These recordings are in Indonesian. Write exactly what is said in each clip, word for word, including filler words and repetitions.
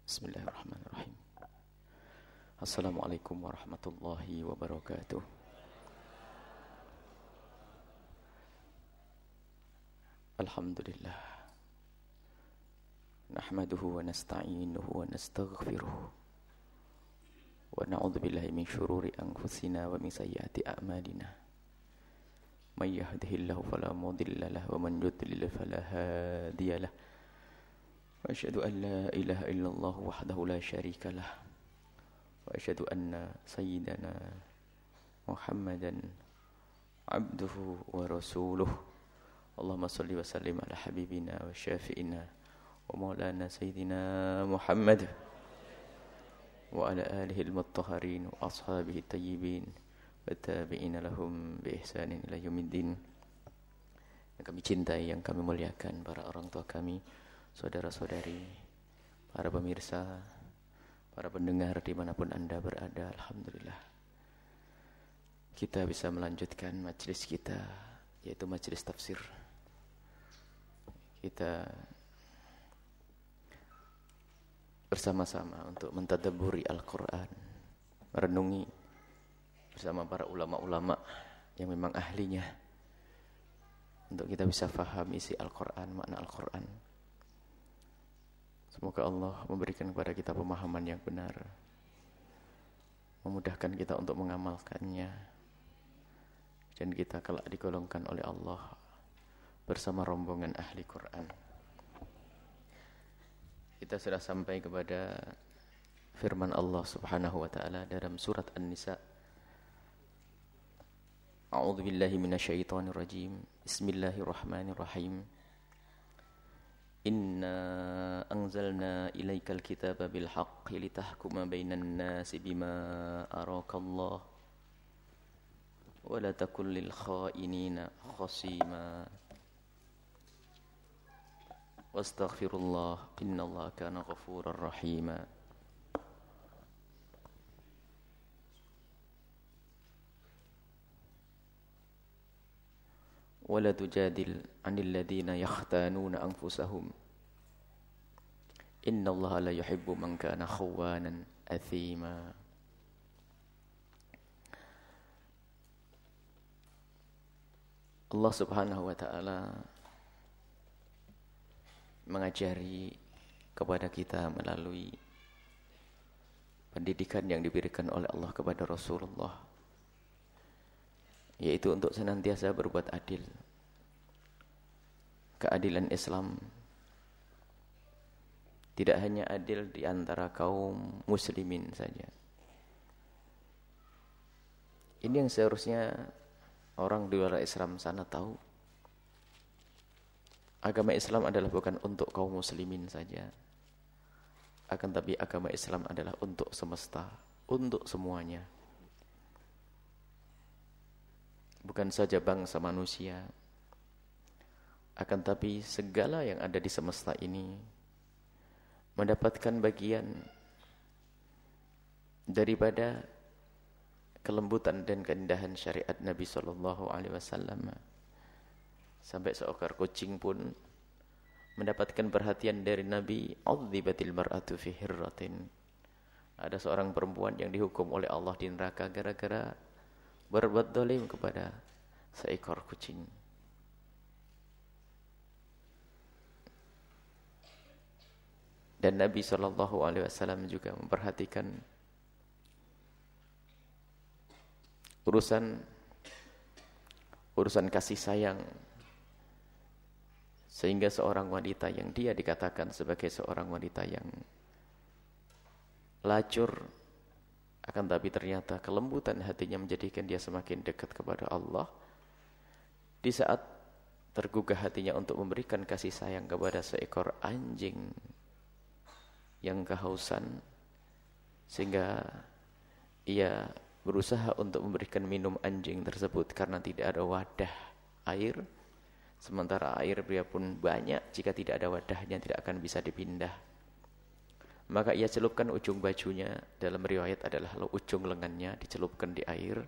Bismillahirrahmanirrahim. Assalamualaikum warahmatullahi wabarakatuh. Alhamdulillah. Nahmaduhu wa nasta'inuhu wa nastaghfiruh. Wa na'udzu billahi min syururi anfusina wa min sayyiati a'malina. May yahdihillahu fala mudilla lahu wa man yudlil fala hadiya lahu. Wa asyhadu an la ilaha illallah wahdahu la syarika lah. Wa asyhadu anna sayyidana Muhammadan abduhu wa rasuluh. Allahumma salli wa sallim ala habibina wa syafi'ina wa maulana sayyidina Muhammad wa ala alihi al-mutahharin wa ashabihi at-tayyibin wa tabi'ina lahum bi ihsanin ila yaumiddin. Yang kami cintai, yang kami muliakan, para orang tua kami, saudara-saudari, para pemirsa, para pendengar dimanapun Anda berada, alhamdulillah kita bisa melanjutkan majelis kita, yaitu majelis tafsir. Kita bersama-sama untuk mentadabburi Al-Quran, merenungi bersama para ulama-ulama yang memang ahlinya, untuk kita bisa faham isi Al-Quran, makna Al-Quran. Semoga Allah memberikan kepada kita pemahaman yang benar, memudahkan kita untuk mengamalkannya, dan kita kelak digolongkan oleh Allah bersama rombongan ahli Quran. Kita sudah sampai kepada firman Allah Subhanahu wa taala dalam surat An-Nisa. A'udzu billahi minasyaitonir rajim. Bismillahirrahmanirrahim. Inna anzalna ilaikal kitaba bil haqqi litahkuma bainan nasi bima arakallah wa la takun lil kha'inina khasima wastaghfirullah innallaha kana ghafurar rahima. Wala tujadil 'anil ladzina yakhtanuna anfusahum innallaha la yuhibbu man kana khawanan athima. Allah Subhanahu wa taala mengajari kepada kita melalui pendidikan yang diberikan oleh Allah kepada Rasulullah, yaitu untuk senantiasa berbuat adil. Keadilan Islam tidak hanya adil di antara kaum muslimin saja. Ini yang seharusnya orang di luar Islam sana tahu. Agama Islam adalah bukan untuk kaum muslimin saja, akan tapi agama Islam adalah untuk semesta, untuk semuanya. Bukan saja bangsa manusia, akan tapi segala yang ada di semesta ini mendapatkan bagian daripada kelembutan dan keindahan syariat Nabi sallallahu alaihi wasallam. Sampai seekor kucing pun mendapatkan perhatian dari Nabi. Udzibatil mar'atu fi hirratin. Ada seorang perempuan yang dihukum oleh Allah di neraka gara-gara berbuat zalim kepada seekor kucing. Dan Nabi sallallahu alaihi wasallam juga memperhatikan urusan urusan kasih sayang, sehingga seorang wanita yang dia dikatakan sebagai seorang wanita yang lacur, akan tapi ternyata kelembutan hatinya menjadikan dia semakin dekat kepada Allah. Di saat tergugah hatinya untuk memberikan kasih sayang kepada seekor anjing yang kehausan, sehingga ia berusaha untuk memberikan minum anjing tersebut karena tidak ada wadah air, sementara air dia pun banyak, jika tidak ada wadahnya tidak akan bisa dipindah. Maka ia celupkan ujung bajunya, dalam riwayat adalah ujung lengannya dicelupkan di air,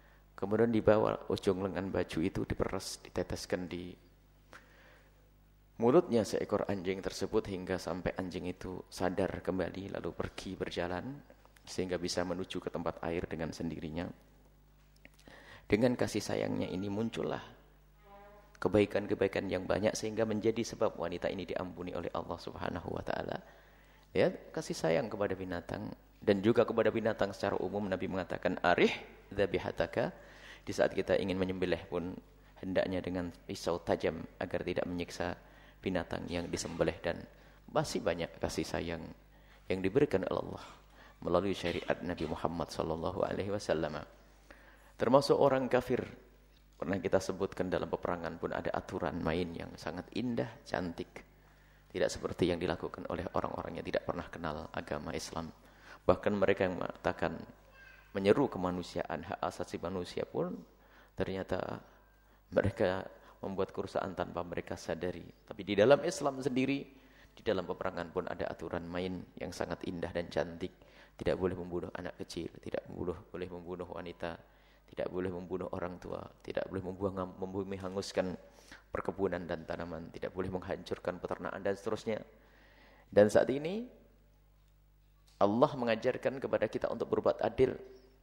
kemudian dibawa ujung lengan baju itu diperas, diteteskan di mulutnya seekor anjing tersebut hingga sampai anjing itu sadar kembali lalu pergi berjalan sehingga bisa menuju ke tempat air dengan sendirinya. Dengan kasih sayangnya ini muncullah kebaikan-kebaikan yang banyak sehingga menjadi sebab wanita ini diampuni oleh Allah Subhanahu wa taala. Ya, kasih sayang kepada binatang dan juga kepada binatang secara umum Nabi mengatakan arih dzabihataka, di saat kita ingin menyembelih pun hendaknya dengan pisau tajam agar tidak menyiksa binatang yang disembelih. Dan masih banyak kasih sayang yang diberikan oleh Allah melalui syariat Nabi Muhammad sallallahu alaihi wasallam. Termasuk orang kafir pernah kita sebutkan dalam peperangan pun ada aturan main yang sangat indah, cantik. Tidak seperti yang dilakukan oleh orang-orang yang tidak pernah kenal agama Islam. Bahkan mereka yang mengatakan menyeru kemanusiaan, hak asasi manusia pun ternyata mereka membuat kerusakan tanpa mereka sadari. Tapi di dalam Islam sendiri, di dalam peperangan pun ada aturan main yang sangat indah dan cantik. Tidak boleh membunuh anak kecil, tidak boleh, boleh membunuh wanita, tidak boleh membunuh orang tua, tidak boleh membuang, membumi hanguskan perkebunan dan tanaman, tidak boleh menghancurkan peternakan dan seterusnya. Dan saat ini Allah mengajarkan kepada kita untuk berbuat adil.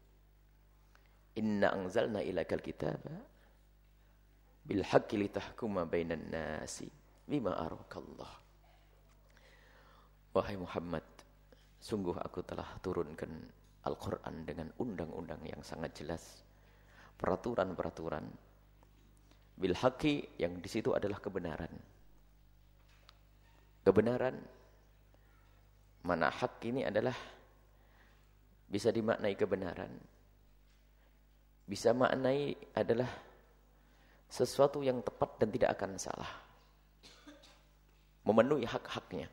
Inna anzalna ilakal kitaba bil haqqi litahkuma bainan nasi bima arakallah. Wahai Muhammad, sungguh aku telah turunkan Al-Quran dengan undang-undang yang sangat jelas, peraturan-peraturan bil haqqi, yang di situ adalah kebenaran. Kebenaran, mana hak ini adalah bisa dimaknai kebenaran, bisa maknai adalah sesuatu yang tepat dan tidak akan salah, memenuhi hak-haknya.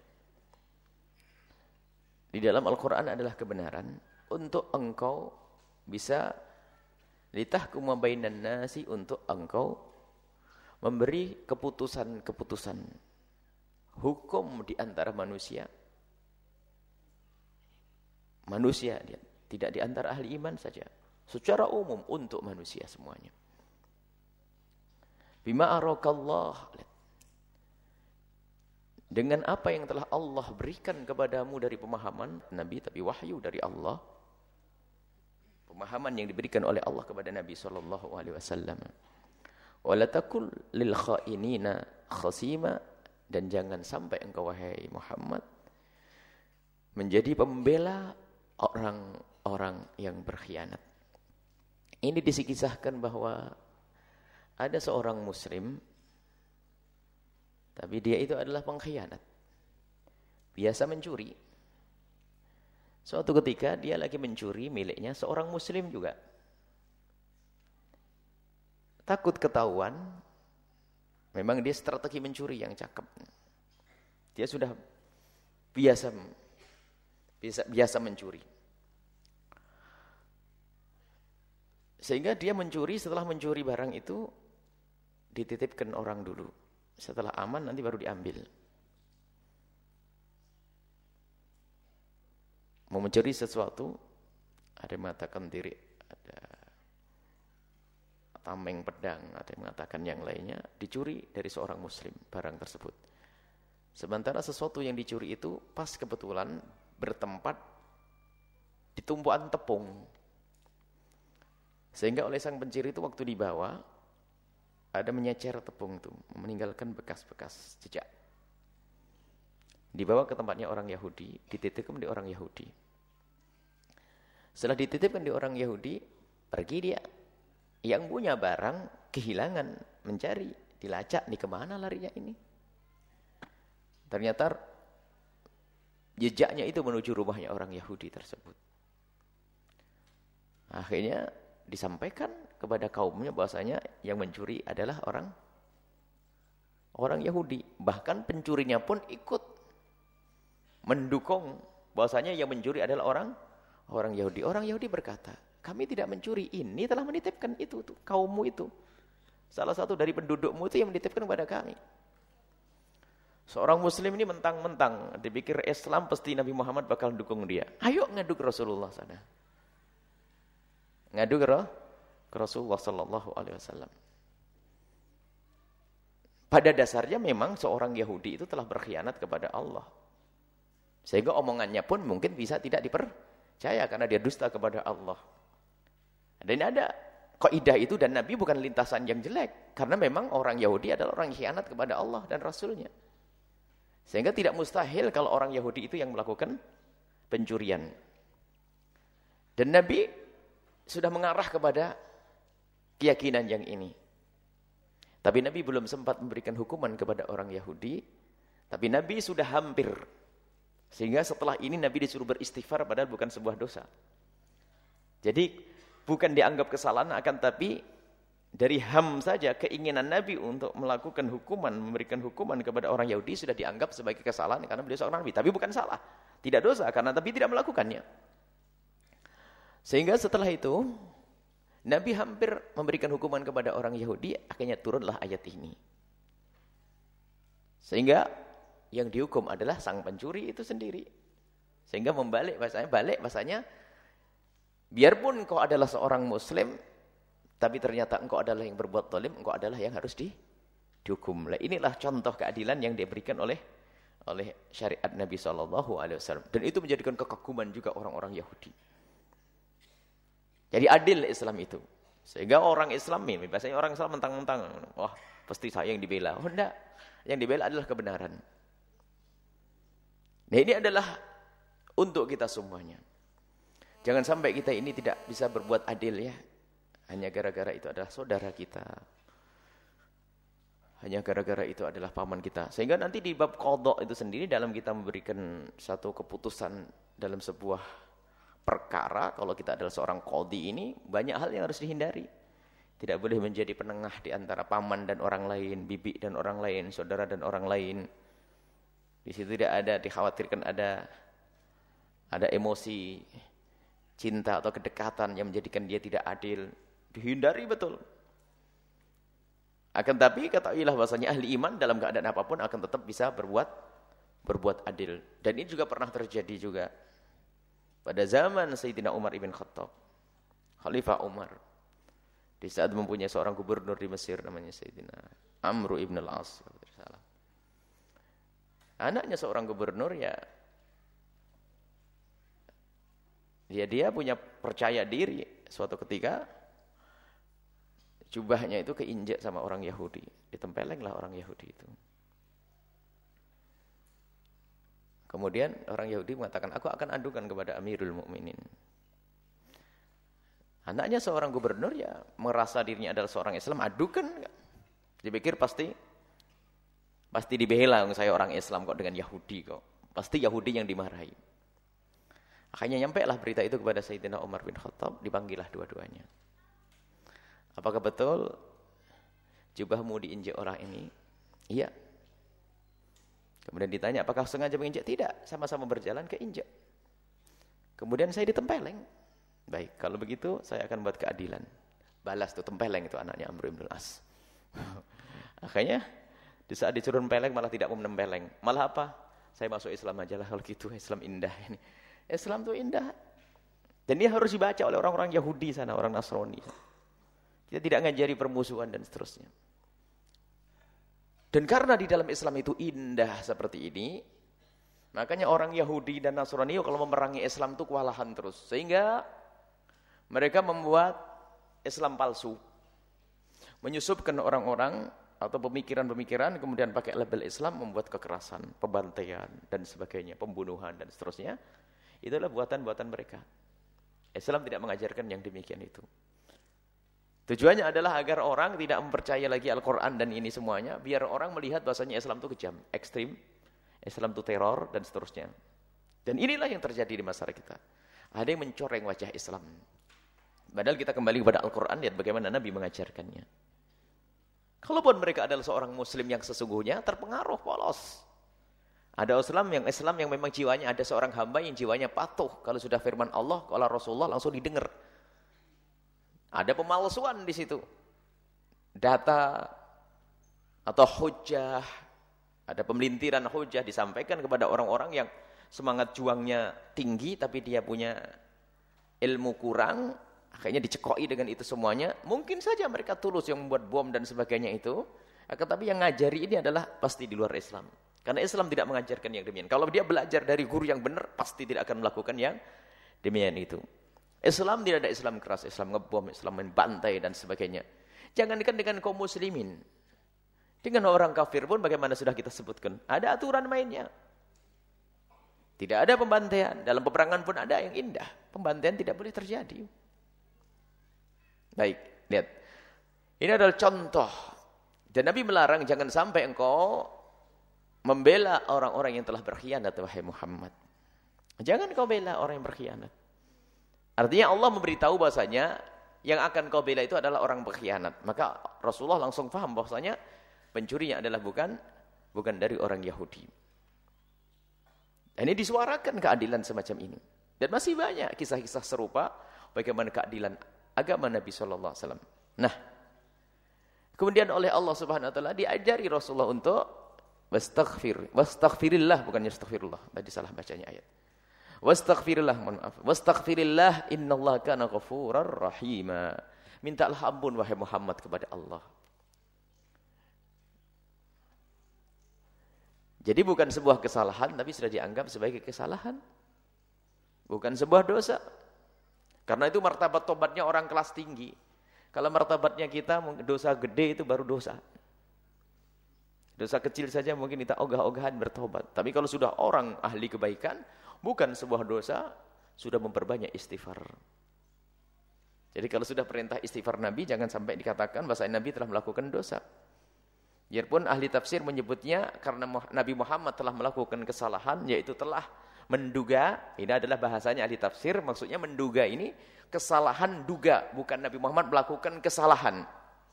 Di dalam Al-Quran adalah kebenaran untuk engkau bisa litahkuma bainan nasi, untuk engkau memberi keputusan-keputusan hukum di antara manusia. Manusia, tidak di antara ahli iman saja, secara umum untuk manusia semuanya. Bima arakallah, dengan apa yang telah Allah berikan kepadamu dari pemahaman Nabi, tapi wahyu dari Allah, pemahaman yang diberikan oleh Allah kepada Nabi sallallahu alaihi wasallam. Wala takul lil khainina khasima, dan jangan sampai engkau wahai Muhammad menjadi pembela orang-orang yang berkhianat. Ini dikisahkan bahwa ada seorang muslim, tapi dia itu adalah pengkhianat, biasa mencuri. Suatu ketika dia lagi mencuri miliknya seorang muslim juga. Takut ketahuan, memang dia strategi mencuri yang cakep. Dia sudah biasa biasa, biasa mencuri. Sehingga dia mencuri, setelah mencuri barang itu dititipkan orang dulu. Setelah aman nanti baru diambil. Mau mencuri sesuatu, ada yang mengatakan diri, ada tameng pedang, ada yang mengatakan yang lainnya, dicuri dari seorang muslim barang tersebut. Sementara sesuatu yang dicuri itu pas kebetulan bertempat di tumpuan tepung. Sehingga oleh sang pencuri itu waktu dibawa, ada menyecer tepung itu, meninggalkan bekas-bekas jejak. Dibawa ke tempatnya orang Yahudi, dititipkan di orang Yahudi. Setelah dititipkan di orang Yahudi, pergi dia. Yang punya barang kehilangan, mencari, dilacak, nih kemana larinya ini? Ternyata jejaknya itu menuju rumahnya orang Yahudi tersebut. Akhirnya disampaikan kepada kaumnya bahwasanya yang mencuri adalah orang orang Yahudi. Bahkan pencurinya pun ikut mendukung bahwasanya yang mencuri adalah orang orang Yahudi. Orang Yahudi berkata, kami tidak mencuri, ini telah menitipkan itu tuh, kaummu itu. Salah satu dari pendudukmu itu yang menitipkan kepada kami. Seorang muslim ini mentang-mentang dipikir Islam pasti Nabi Muhammad bakal dukung dia. Ayo ngadu ke Rasulullah sana. Ngadu ke Rasulullah sallallahu alaihi wasallam. pada dasarnya memang seorang Yahudi itu telah berkhianat kepada Allah. Sehingga omongannya pun mungkin bisa tidak dipercaya karena dia dusta kepada Allah. Dan ada kaidah itu, dan Nabi bukan lintasan yang jelek. Karena memang orang Yahudi adalah orang yang khianat kepada Allah dan Rasulnya. Sehingga tidak mustahil kalau orang Yahudi itu yang melakukan pencurian. Dan Nabi sudah mengarah kepada keyakinan yang ini. Tapi Nabi belum sempat memberikan hukuman kepada orang Yahudi. Tapi Nabi sudah hampir. Sehingga setelah ini Nabi disuruh beristighfar padahal bukan sebuah dosa. Jadi bukan dianggap kesalahan, akan tapi dari ham saja keinginan Nabi untuk melakukan hukuman, memberikan hukuman kepada orang Yahudi sudah dianggap sebagai kesalahan karena beliau seorang Nabi. Tapi bukan salah. Tidak dosa karena Nabi tidak melakukannya. Sehingga setelah itu Nabi hampir memberikan hukuman kepada orang Yahudi, akhirnya turunlah ayat ini. Sehingga yang dihukum adalah sang pencuri itu sendiri. Sehingga membalik bahasanya, balik bahasanya, biarpun engkau adalah seorang muslim, tapi ternyata engkau adalah yang berbuat zalim, engkau adalah yang harus di, dihukum. Nah, inilah contoh keadilan yang diberikan oleh oleh syariat Nabi shallallahu alaihi wasallam. Dan itu menjadikan kekaguman juga orang-orang Yahudi. Jadi adil Islam itu. Sehingga orang Islam ini, biasanya orang Islam mentang-mentang, wah pasti saya yang dibela. Oh enggak, yang dibela adalah kebenaran. Nah ini adalah untuk kita semuanya. Jangan sampai kita ini tidak bisa berbuat adil ya. Hanya gara-gara itu adalah saudara kita. Hanya gara-gara itu adalah paman kita. Sehingga nanti di bab qadha itu sendiri dalam kita memberikan satu keputusan dalam sebuah perkara, kalau kita adalah seorang qadhi ini, banyak hal yang harus dihindari. Tidak boleh menjadi penengah di antara paman dan orang lain, bibi dan orang lain, saudara dan orang lain. Di situ tidak ada, dikhawatirkan ada ada emosi cinta atau kedekatan yang menjadikan dia tidak adil. Dihindari betul. Akan tapi ketahuilah bahwasanya ahli iman dalam keadaan apapun akan tetap bisa berbuat berbuat adil. Dan ini juga pernah terjadi juga pada zaman Sayyidina Umar ibn Khattab, Khalifah Umar, di saat mempunyai seorang gubernur di Mesir namanya Sayyidina Amr ibn al-As. Anaknya seorang gubernur ya, dia dia punya percaya diri. Suatu ketika jubahnya itu keinjak sama orang Yahudi, ditempelenglah orang Yahudi itu. Kemudian orang Yahudi mengatakan, aku akan adukan kepada Amirul Mukminin. Anaknya seorang gubernur ya merasa dirinya adalah seorang Islam, adukan. Dipikir pasti pasti dibela, saya orang Islam kok dengan Yahudi kok. Pasti Yahudi yang dimarahi. Akhirnya nyampailah berita itu kepada Sayyidina Umar bin Khattab, dipanggillah dua-duanya. Apakah betul jubahmu diinjak orang ini? Iya. Kemudian ditanya, apakah sengaja menginjak? Tidak, sama-sama berjalan keinjak. Kemudian saya ditempeleng. Baik, kalau begitu saya akan buat keadilan. Balas tuh tempeleng itu anaknya Amr ibn al-As. Akhirnya di saat disuruh tempeleng malah tidak mau menempeleng. Malah apa? Saya masuk Islam aja lah kalau gitu. Islam indah ini. Islam tuh indah. Dan ini harus dibaca oleh orang-orang Yahudi sana, orang Nasrani. Kita tidak ngajari permusuhan dan seterusnya. Dan karena di dalam Islam itu indah seperti ini, makanya orang Yahudi dan Nasrani kalau memerangi Islam itu kewalahan terus. Sehingga mereka membuat Islam palsu. Menyusupkan orang-orang atau pemikiran-pemikiran, kemudian pakai label Islam, membuat kekerasan, pembantaian, dan sebagainya, pembunuhan, dan seterusnya. Itulah buatan-buatan mereka. Islam tidak mengajarkan yang demikian itu. Tujuannya adalah agar orang tidak mempercaya lagi Al-Quran dan ini semuanya, biar orang melihat bahasanya Islam itu kejam, ekstrim, Islam itu teror, dan seterusnya. Dan inilah yang terjadi di masyarakat kita. Ada yang mencoreng wajah Islam. Padahal kita kembali kepada Al-Quran, lihat bagaimana Nabi mengajarkannya. Kalaupun mereka adalah seorang Muslim yang sesungguhnya, terpengaruh polos. Ada Islam yang Islam yang memang jiwanya, ada seorang hamba yang jiwanya patuh. Kalau sudah firman Allah, kalau Rasulullah langsung didengar. Ada pemalsuan di situ. Data atau hujah, ada pemelintiran hujah disampaikan kepada orang-orang yang semangat juangnya tinggi tapi dia punya ilmu kurang, akhirnya dicekoi dengan itu semuanya. Mungkin saja mereka tulus yang membuat bom dan sebagainya itu, Akan tapi yang ngajari ini adalah pasti di luar Islam. Karena Islam tidak mengajarkan yang demikian. Kalau dia belajar dari guru yang benar, pasti tidak akan melakukan yang demikian itu. Islam tidak ada Islam keras, Islam ngebom, Islam main bantai dan sebagainya. Jangankan dengan kaum muslimin. Dengan orang kafir pun bagaimana sudah kita sebutkan. Ada aturan mainnya. Tidak ada pembantaian. Dalam peperangan pun ada yang indah. Pembantaian tidak boleh terjadi. Baik, lihat. Ini adalah contoh. Dan Nabi melarang jangan sampai engkau membela orang-orang yang telah berkhianat, wahai Muhammad. Jangan kau bela orang yang berkhianat. Artinya Allah memberitahu bahasanya yang akan kau bela itu adalah orang berkhianat. Maka Rasulullah langsung paham bahasanya pencurinya adalah bukan bukan dari orang Yahudi. Dan ini disuarakan keadilan semacam ini. Dan masih banyak kisah-kisah serupa bagaimana keadilan agama Nabi shallallahu alaihi wasallam. Nah, kemudian oleh Allah Subhanahu wa taala diajari Rasulullah untuk wastaghfir, wastaghfirillah, bukannya astaghfirullah. Tadi salah bacanya ayat. Wastaghfirillah, maaf. Wastaghfirillah, innallaha kana ghafurar rahima. Mintalah ampun wahai Muhammad kepada Allah. Jadi bukan sebuah kesalahan, tapi sudah dianggap sebagai kesalahan. Bukan sebuah dosa. Karena itu martabat tobatnya orang kelas tinggi. Kalau martabatnya kita, dosa gede itu baru dosa. Dosa kecil saja mungkin kita ogah-ogahan bertobat. Tapi kalau sudah orang ahli kebaikan, bukan sebuah dosa, sudah memperbanyak istighfar. Jadi kalau sudah perintah istighfar Nabi, jangan sampai dikatakan bahasa Nabi telah melakukan dosa. Biarpun ahli tafsir menyebutnya karena Nabi Muhammad telah melakukan kesalahan, yaitu telah menduga, ini adalah bahasanya ahli tafsir, maksudnya menduga ini kesalahan duga, bukan Nabi Muhammad melakukan kesalahan.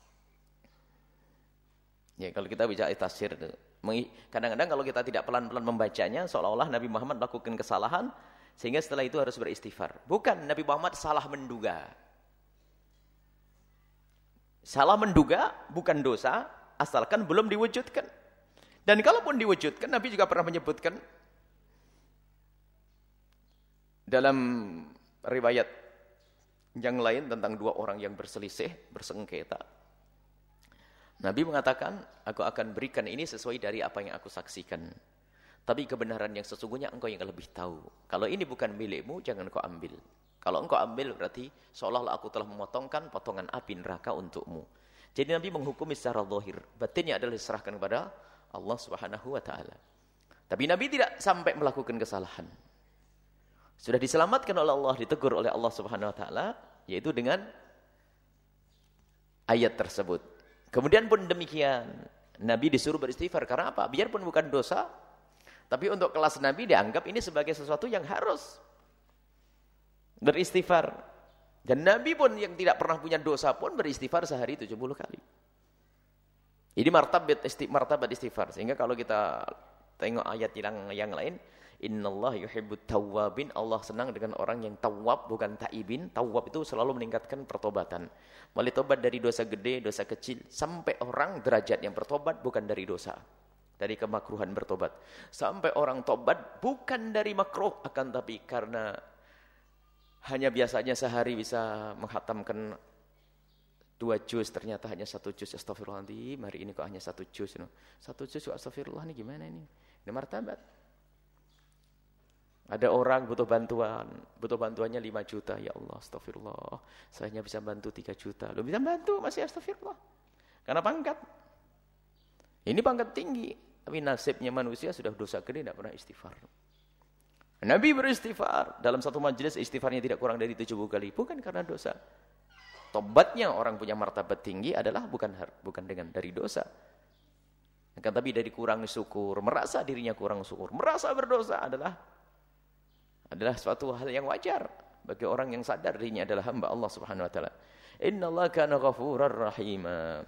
Ya, kalau kita bicara tafsir, kadang-kadang kalau kita tidak pelan-pelan membacanya, seolah-olah Nabi Muhammad melakukan kesalahan, sehingga setelah itu harus beristighfar. Bukan, Nabi Muhammad salah menduga. Salah menduga bukan dosa, asalkan belum diwujudkan. Dan kalaupun diwujudkan, Nabi juga pernah menyebutkan dalam riwayat yang lain tentang dua orang yang berselisih, bersengketa. Nabi mengatakan, aku akan berikan ini sesuai dari apa yang aku saksikan. Tapi kebenaran yang sesungguhnya engkau yang lebih tahu. Kalau ini bukan milikmu, jangan kau ambil. Kalau engkau ambil, berarti seolah-olah aku telah memotongkan potongan api neraka untukmu. Jadi Nabi menghukumi secara zahir. Batinnya adalah diserahkan kepada Allah Subhanahu wa taala. Tapi Nabi tidak sampai melakukan kesalahan. Sudah diselamatkan oleh Allah, ditegur oleh Allah Subhanahu wa taala, yaitu dengan ayat tersebut. Kemudian pun demikian, Nabi disuruh beristighfar. Karena apa? Biarpun bukan dosa, tapi untuk kelas Nabi dianggap ini sebagai sesuatu yang harus beristighfar. Dan Nabi pun yang tidak pernah punya dosa pun beristighfar sehari tujuh puluh kali. Ini martabat martabat istighfar. Sehingga kalau kita tengok ayat yang, yang lain, innallaha yuhibbut tawwabin, Allah senang dengan orang yang tawwab, bukan taibin. Tawwab itu selalu meningkatkan pertobatan. Mulai tobat dari dosa gede, dosa kecil, sampai orang derajat yang bertobat bukan dari dosa, dari kemakruhan bertobat. Sampai orang tobat bukan dari makruh, akan tapi karena hanya biasanya sehari bisa menghatamkan dua juz, ternyata hanya satu juz. Astagfirullahaladzim, hari ini kok hanya satu juz. Satu juz, astagfirullah, ini gimana ini? Ini martabat. Ada orang butuh bantuan, butuh bantuannya lima juta, ya Allah, astagfirullah. Saya hanya bisa bantu tiga juta. Lu bisa bantu, masih astagfirullah. Karena pangkat. Ini pangkat tinggi. Tapi nasibnya manusia sudah dosa gede, tidak pernah istighfar. Nabi beristighfar. Dalam satu majelis istighfarnya tidak kurang dari tujuh puluh kali. Bukan karena dosa. Tobatnya orang punya martabat tinggi adalah bukan bukan dengan dari dosa. Akan tapi dari kurang syukur, merasa dirinya kurang syukur, merasa berdosa adalah adalah suatu hal yang wajar bagi orang yang sadar dirinya adalah hamba Allah Subhanahu wa taala. Innallaha kana ghafurar rahima.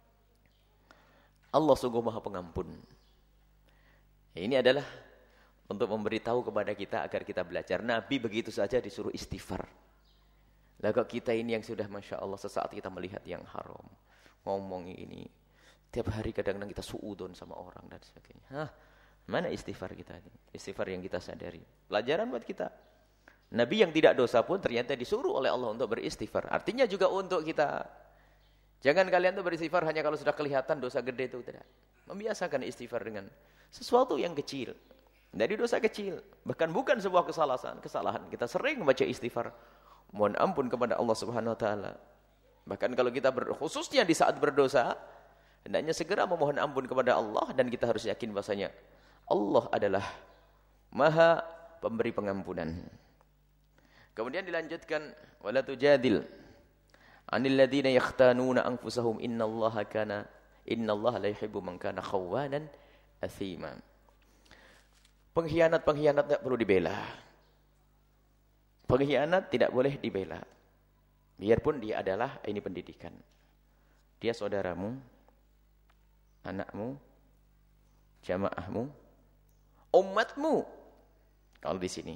Allah sungguh Maha Pengampun. Ini adalah untuk memberitahu kepada kita agar kita belajar. Nabi begitu saja disuruh istighfar. Lah kok kita ini yang sudah Masya Allah sesaat kita melihat yang haram, ngomong ini, tiap hari kadang-kadang kita suudon sama orang dan sebagainya. Hah? Mana istighfar kita ini? Istighfar yang kita sadari. Pelajaran buat kita. Nabi yang tidak dosa pun ternyata disuruh oleh Allah untuk beristighfar. Artinya juga untuk kita Jangan kalian tuh beristighfar hanya kalau sudah kelihatan dosa gede itu, tidak. Membiasakan istighfar dengan sesuatu yang kecil. Dari dosa kecil, bahkan bukan sebuah kesalahan, kesalahan. Kita sering membaca istighfar, mohon ampun kepada Allah Subhanahu wa taala. Bahkan kalau kita ber, khususnya di saat berdosa, hendaknya segera memohon ampun kepada Allah dan kita harus yakin bahasanya Allah adalah Maha pemberi pengampunan. Kemudian dilanjutkan wala tujadil 'anil ladzina yakhtanuna anfusahum innallaha kana innallaha la yuhibbu man kana khawanan atsima. Pengkhianat-pengkhianat tidak perlu dibela. Pengkhianat tidak boleh dibela. Biarpun dia adalah, ini pendidikan. Dia saudaramu, anakmu, jamaahmu, umatmu. Kalau di sini.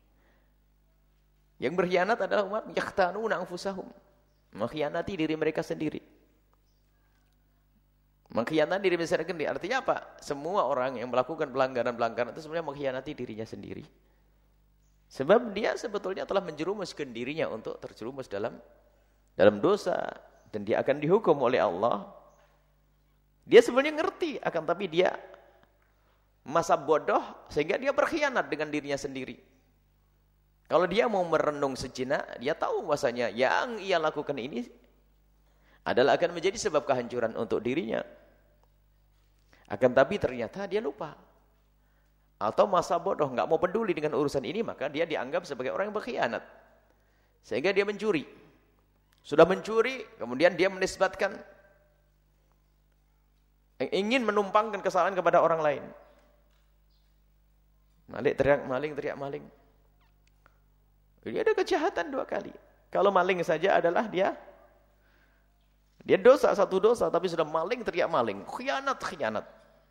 Yang berkhianat adalah umat yakhtanuna anfusahum. Mengkhianati diri mereka sendiri. Mengkhianati diri mereka sendiri artinya apa? Semua orang yang melakukan pelanggaran-pelanggaran itu sebenarnya mengkhianati dirinya sendiri. Sebab dia sebetulnya telah menjerumuskan dirinya untuk terjerumus dalam dalam dosa dan dia akan dihukum oleh Allah. Dia sebenarnya ngerti akan tapi dia masa bodoh sehingga dia berkhianat dengan dirinya sendiri. Kalau dia mau merenung sejenak, dia tahu bahwasanya yang ia lakukan ini adalah akan menjadi sebab kehancuran untuk dirinya. Akan tapi ternyata dia lupa. Atau masa bodoh, enggak mau peduli dengan urusan ini, maka dia dianggap sebagai orang yang berkhianat. Sehingga dia mencuri. Sudah mencuri, kemudian dia menisbatkan ingin menumpangkan kesalahan kepada orang lain. Maling teriak maling, teriak maling. Ini ada kejahatan dua kali. Kalau maling saja adalah dia dia dosa, satu dosa, tapi sudah maling, teriak maling. Khianat, khianat.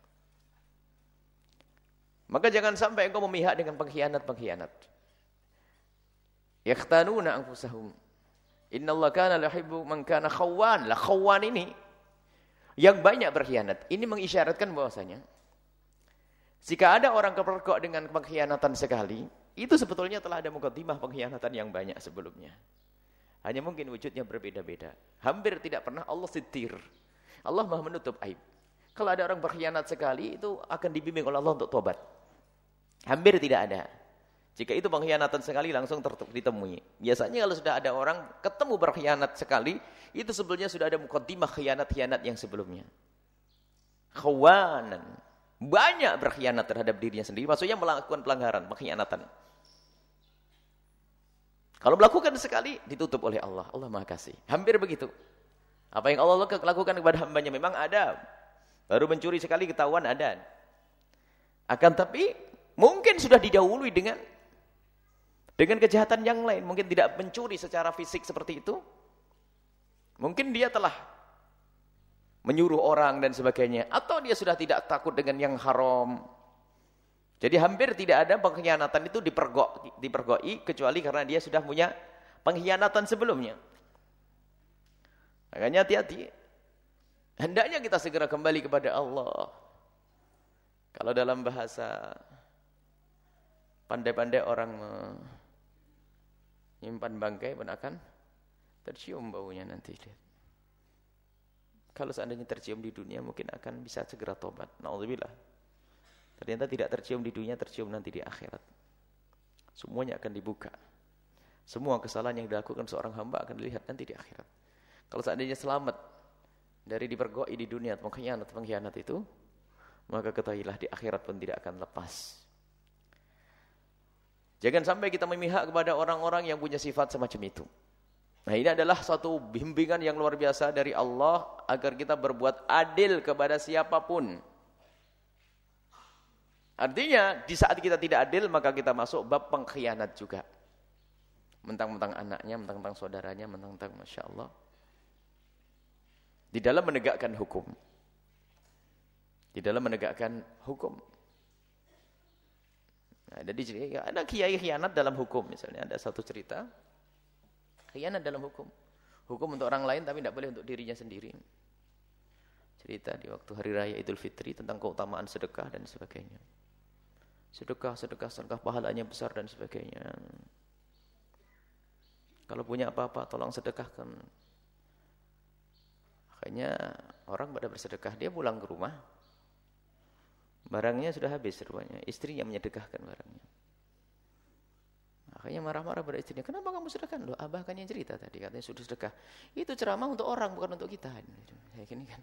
Maka jangan sampai engkau memihak dengan pengkhianat-pengkhianat. Yakhtanuna anfusahum. Innallaha kana la yuhibbu man kana khawan. Lah khawan ini yang banyak berkhianat. Ini mengisyaratkan bahwasanya jika ada orang kepergok dengan pengkhianatan sekali, itu sebetulnya telah ada mukaddimah pengkhianatan yang banyak sebelumnya. Hanya mungkin wujudnya berbeda-beda. Hampir tidak pernah Allah sitir. Allah Maha menutup aib. Kalau ada orang berkhianat sekali, itu akan dibimbing oleh Allah untuk tobat. Hampir tidak ada. Jika itu pengkhianatan sekali, langsung ditemui. Biasanya kalau sudah ada orang ketemu berkhianat sekali, itu sebetulnya sudah ada mukaddimah khianat-khianat yang sebelumnya. Khawanan. Banyak berkhianat terhadap dirinya sendiri. Maksudnya melakukan pelanggaran, pengkhianatan. Kalau melakukan sekali, ditutup oleh Allah. Allah Maha Kasih. Hampir begitu. Apa yang Allah lakukan kepada hambanya memang ada. Baru mencuri sekali ketahuan ada. Akan tapi, mungkin sudah didahului dengan dengan kejahatan yang lain. Mungkin tidak mencuri secara fisik seperti itu. Mungkin dia telah menyuruh orang dan sebagainya. Atau dia sudah tidak takut dengan yang haram. Jadi hampir tidak ada pengkhianatan itu dipergok, dipergoi kecuali karena dia sudah punya pengkhianatan sebelumnya. Makanya hati-hati. Hendaknya kita segera kembali kepada Allah. Kalau dalam bahasa pandai-pandai orang menyimpan bangkai pun akan tercium baunya nanti. Kalau seandainya tercium di dunia mungkin akan bisa segera tobat. Na'udzubillah. Ternyata tidak tercium di dunia, tercium nanti di akhirat. Semuanya akan dibuka. Semua kesalahan yang dilakukan seorang hamba akan dilihat nanti di akhirat. Kalau seandainya selamat dari dipergoi di dunia pengkhianat-pengkhianat itu, maka ketahuilah di akhirat pun tidak akan lepas. Jangan sampai kita memihak kepada orang-orang yang punya sifat semacam itu. Nah, ini adalah suatu bimbingan yang luar biasa dari Allah agar kita berbuat adil kepada siapapun. Artinya, di saat kita tidak adil, maka kita masuk bab pengkhianat juga. Mentang-mentang anaknya, mentang-mentang saudaranya, mentang-mentang Masya Allah. Di dalam menegakkan hukum. Di dalam menegakkan hukum. Nah, ada, di, ada kiai khianat dalam hukum, misalnya. Ada satu cerita. Khianat dalam hukum. Hukum untuk orang lain, tapi tidak boleh untuk dirinya sendiri. Cerita di waktu Hari Raya Idul Fitri tentang keutamaan sedekah dan sebagainya. Sedekah, sedekah, sedekah, pahalanya besar dan sebagainya. Kalau punya apa-apa, tolong sedekahkan. Makanya orang pada bersedekah, dia pulang ke rumah, barangnya sudah habis rupanya, istrinya menyedekahkan barangnya. Makanya marah-marah pada istrinya, kenapa kamu sedekah? Loh, abah kan yang cerita tadi, katanya sudah sedekah. Itu ceramah untuk orang, bukan untuk kita. Kayak gini kan.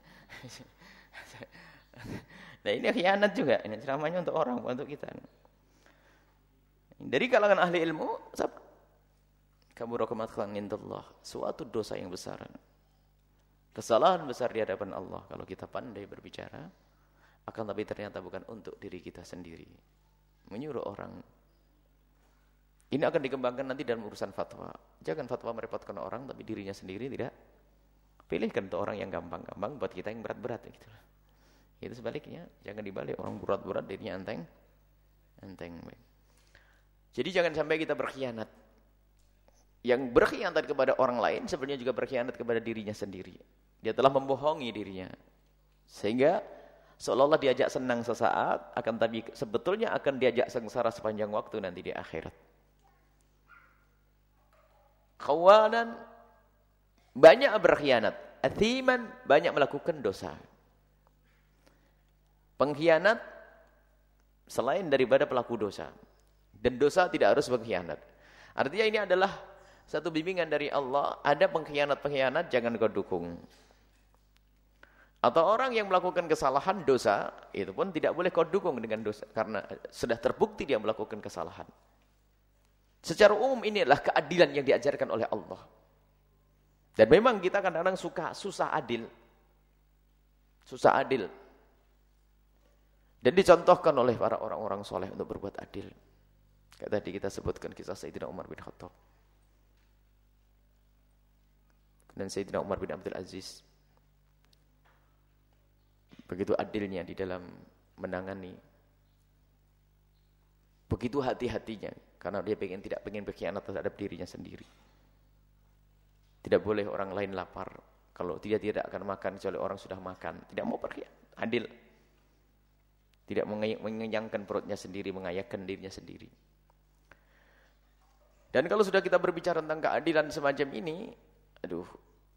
Nah ini khianat juga, ini ceramahnya untuk orang, bukan untuk kita. Dari kalangan ahli ilmu, kabura maqtan indallah, suatu dosa yang besar. Kesalahan besar di hadapan Allah kalau kita pandai berbicara, akan tapi ternyata bukan untuk diri kita sendiri. Menyuruh orang. Ini akan dikembangkan nanti dalam urusan fatwa. Jangan fatwa merepotkan orang, tapi dirinya sendiri tidak. Pilihkan untuk orang yang gampang-gampang, buat kita yang berat-berat. Gitu. Itu sebaliknya, jangan dibalik. Orang berat-berat, dirinya enteng. Enteng. Jadi jangan sampai kita berkhianat. Yang berkhianat kepada orang lain, sebenarnya juga berkhianat kepada dirinya sendiri. Dia telah membohongi dirinya. Sehingga seolah-olah diajak senang sesaat, akan tapi sebetulnya akan diajak sengsara sepanjang waktu nanti di akhirat. Khawanan, banyak berkhianat. Athiman, banyak melakukan dosa. Pengkhianat, selain daripada pelaku dosa. Dan dosa tidak harus berkhianat. Artinya ini adalah satu bimbingan dari Allah, ada pengkhianat-pengkhianat jangan kau dukung. Atau orang yang melakukan kesalahan dosa, itu pun tidak boleh kau dukung dengan dosa, karena sudah terbukti dia melakukan kesalahan. Secara umum ini adalah keadilan yang diajarkan oleh Allah. Dan memang kita kadang-kadang suka susah adil. Susah adil. Dan dicontohkan oleh para orang-orang soleh untuk berbuat adil. Kayak tadi kita sebutkan kisah Sayyidina Umar bin Khattab. Dan Sayyidina Umar bin Abdul Aziz. Begitu adilnya di dalam menangani. Begitu hati-hatinya. Karena dia pengen, tidak pengen berkhianat terhadap dirinya sendiri. Tidak boleh orang lain lapar. Kalau dia tidak akan makan, kecuali orang sudah makan. Tidak mau berkhianat. Adil. Tidak mengenyangkan perutnya sendiri, mengayakkan dirinya sendiri. Dan kalau sudah kita berbicara tentang keadilan semacam ini, aduh,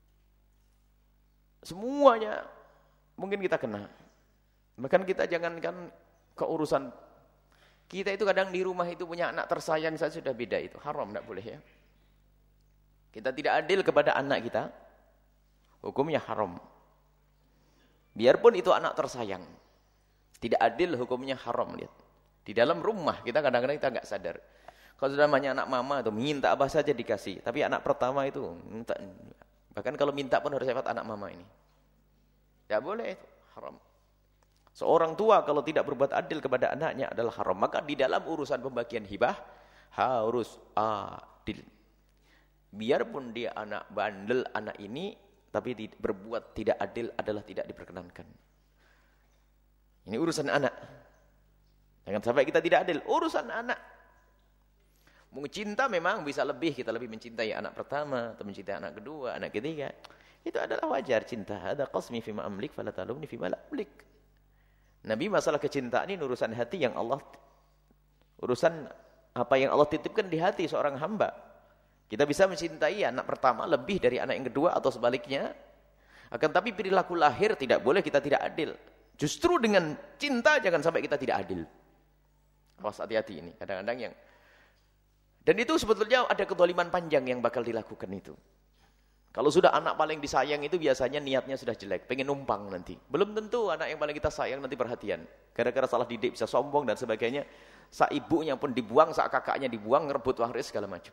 semuanya mungkin kita kena. Bahkan kita jangankan keurusan, kita itu kadang di rumah itu punya anak tersayang saja sudah beda itu. Haram, tidak boleh ya. Kita tidak adil kepada anak kita, hukumnya haram. Biarpun itu anak tersayang. Tidak adil hukumnya haram. Lihat. Di dalam rumah kita kadang-kadang kita nggak sadar. Kalau sudah namanya anak mama itu minta apa saja dikasih. Tapi anak pertama itu minta, bahkan kalau minta pun harus lewat anak mama ini. Tidak boleh itu, haram. Seorang tua kalau tidak berbuat adil kepada anaknya adalah haram. Maka di dalam urusan pembagian hibah harus adil. Biarpun dia anak bandel anak ini, tapi berbuat tidak adil adalah tidak diperkenankan. Ini urusan anak. Jangan sampai kita tidak adil. Urusan anak. Mencinta memang bisa lebih, kita lebih mencintai anak pertama, atau mencintai anak kedua, anak ketiga. Itu adalah wajar cinta. Ada qasmi fima amlik, fala talumni fima la amlik. Nabi masalah kecintaan ini urusan hati yang Allah, urusan apa yang Allah titipkan di hati seorang hamba. Kita bisa mencintai anak pertama lebih dari anak yang kedua atau sebaliknya. Akan tapi perilaku lahir tidak boleh kita tidak adil. Justru dengan cinta jangan sampai kita tidak adil. Awas hati-hati ini. Kadang-kadang yang dan itu sebetulnya ada kedoliman panjang yang bakal dilakukan itu. Kalau sudah anak paling disayang itu biasanya niatnya sudah jelek, pengen numpang nanti. Belum tentu anak yang paling kita sayang nanti perhatian. Gara-gara salah didik bisa sombong dan sebagainya. Sak ibunya pun dibuang, sak kakaknya dibuang, ngerebut waris segala macam.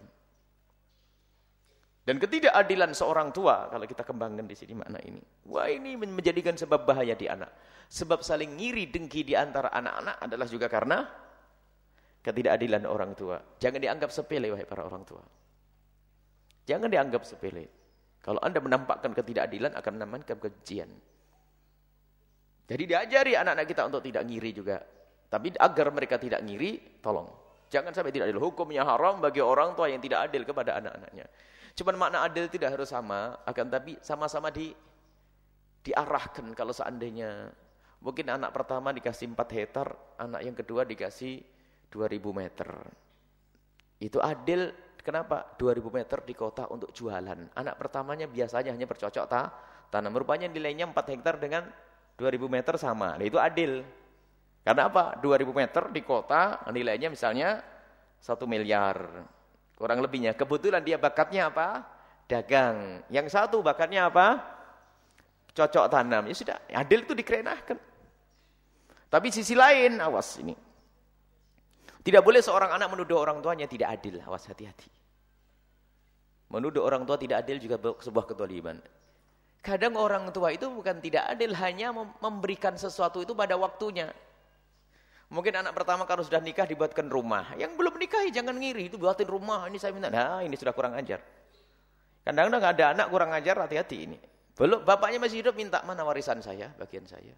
Dan ketidakadilan seorang tua, kalau kita kembangkan di sini makna ini. Wah, ini menjadikan sebab bahaya di anak. Sebab saling ngiri dengki di antara anak-anak adalah juga karena ketidakadilan orang tua. Jangan dianggap sepele wahai para orang tua. Jangan dianggap sepele. Kalau Anda menampakkan ketidakadilan akan menampakkan kebencian. Jadi diajari anak-anak kita untuk tidak ngiri juga. Tapi agar mereka tidak ngiri, tolong. Jangan sampai tidak adil. Hukumnya haram bagi orang tua yang tidak adil kepada anak-anaknya. Cuman makna adil tidak harus sama, akan tapi sama-sama di diarahkan. Kalau seandainya mungkin anak pertama dikasih empat hektar, anak yang kedua dikasih dua ribu meter. Itu adil. Kenapa? dua ribu meter di kota untuk jualan. Anak pertamanya biasanya hanya bercocok ta, tanam. Rupanya nilainya empat hektar dengan dua ribu meter sama. Nah, itu adil. Karena apa? dua ribu meter di kota nilainya misalnya satu miliar. Kurang lebihnya. Kebetulan dia bakatnya apa? Dagang. Yang satu bakatnya apa? Cocok tanam. Ya sudah, adil itu dikerenahkan. Tapi sisi lain, awas ini. Tidak boleh seorang anak menuduh orang tuanya tidak adil. Awas, hati-hati. Menuduh orang tua tidak adil juga sebuah kezaliman. Kadang orang tua itu bukan tidak adil, hanya memberikan sesuatu itu pada waktunya. Mungkin anak pertama kalau sudah nikah dibuatkan rumah. Yang belum nikahi jangan ngiri, itu buatin rumah, ini saya minta. Nah, ini sudah kurang ajar. Kadang-kadang ada anak kurang ajar, hati-hati ini. Belum, bapaknya masih hidup, minta mana warisan saya, bagian saya.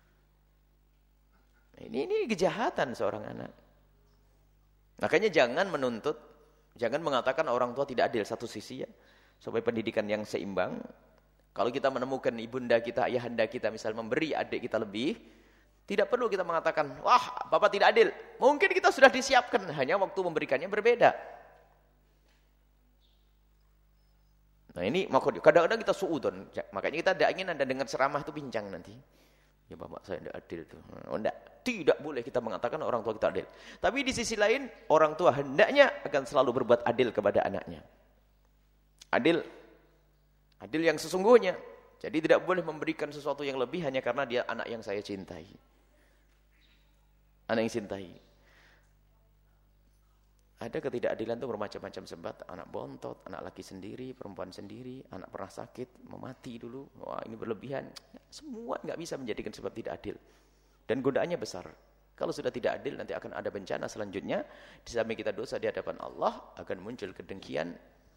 Ini, ini kejahatan seorang anak. Makanya jangan menuntut, jangan mengatakan orang tua tidak adil satu sisi ya. Supaya pendidikan yang seimbang. Kalau kita menemukan ibunda kita, ayahanda kita misal memberi adik kita lebih, tidak perlu kita mengatakan, wah bapak tidak adil. Mungkin kita sudah disiapkan, hanya waktu memberikannya berbeda. Nah ini kadang-kadang kita suudon. Makanya kita tidak ingin Anda dengar ceramah itu pincang nanti. Ya bapak saya tidak adil itu. Oh, tidak. Tidak boleh kita mengatakan orang tua kita adil. Tapi di sisi lain, orang tua hendaknya akan selalu berbuat adil kepada anaknya. Adil. Adil yang sesungguhnya. Jadi tidak boleh memberikan sesuatu yang lebih hanya karena dia anak yang saya cintai. Anak yang cintai. Ada ketidakadilan itu bermacam-macam sebab. Anak bontot, anak laki sendiri, perempuan sendiri, anak pernah sakit, mau mati dulu. Wah ini berlebihan. Semua nggak bisa menjadikan sebab tidak adil. Dan godaannya besar. Kalau sudah tidak adil nanti akan ada bencana selanjutnya. Di samping kita dosa di hadapan Allah akan muncul kedengkian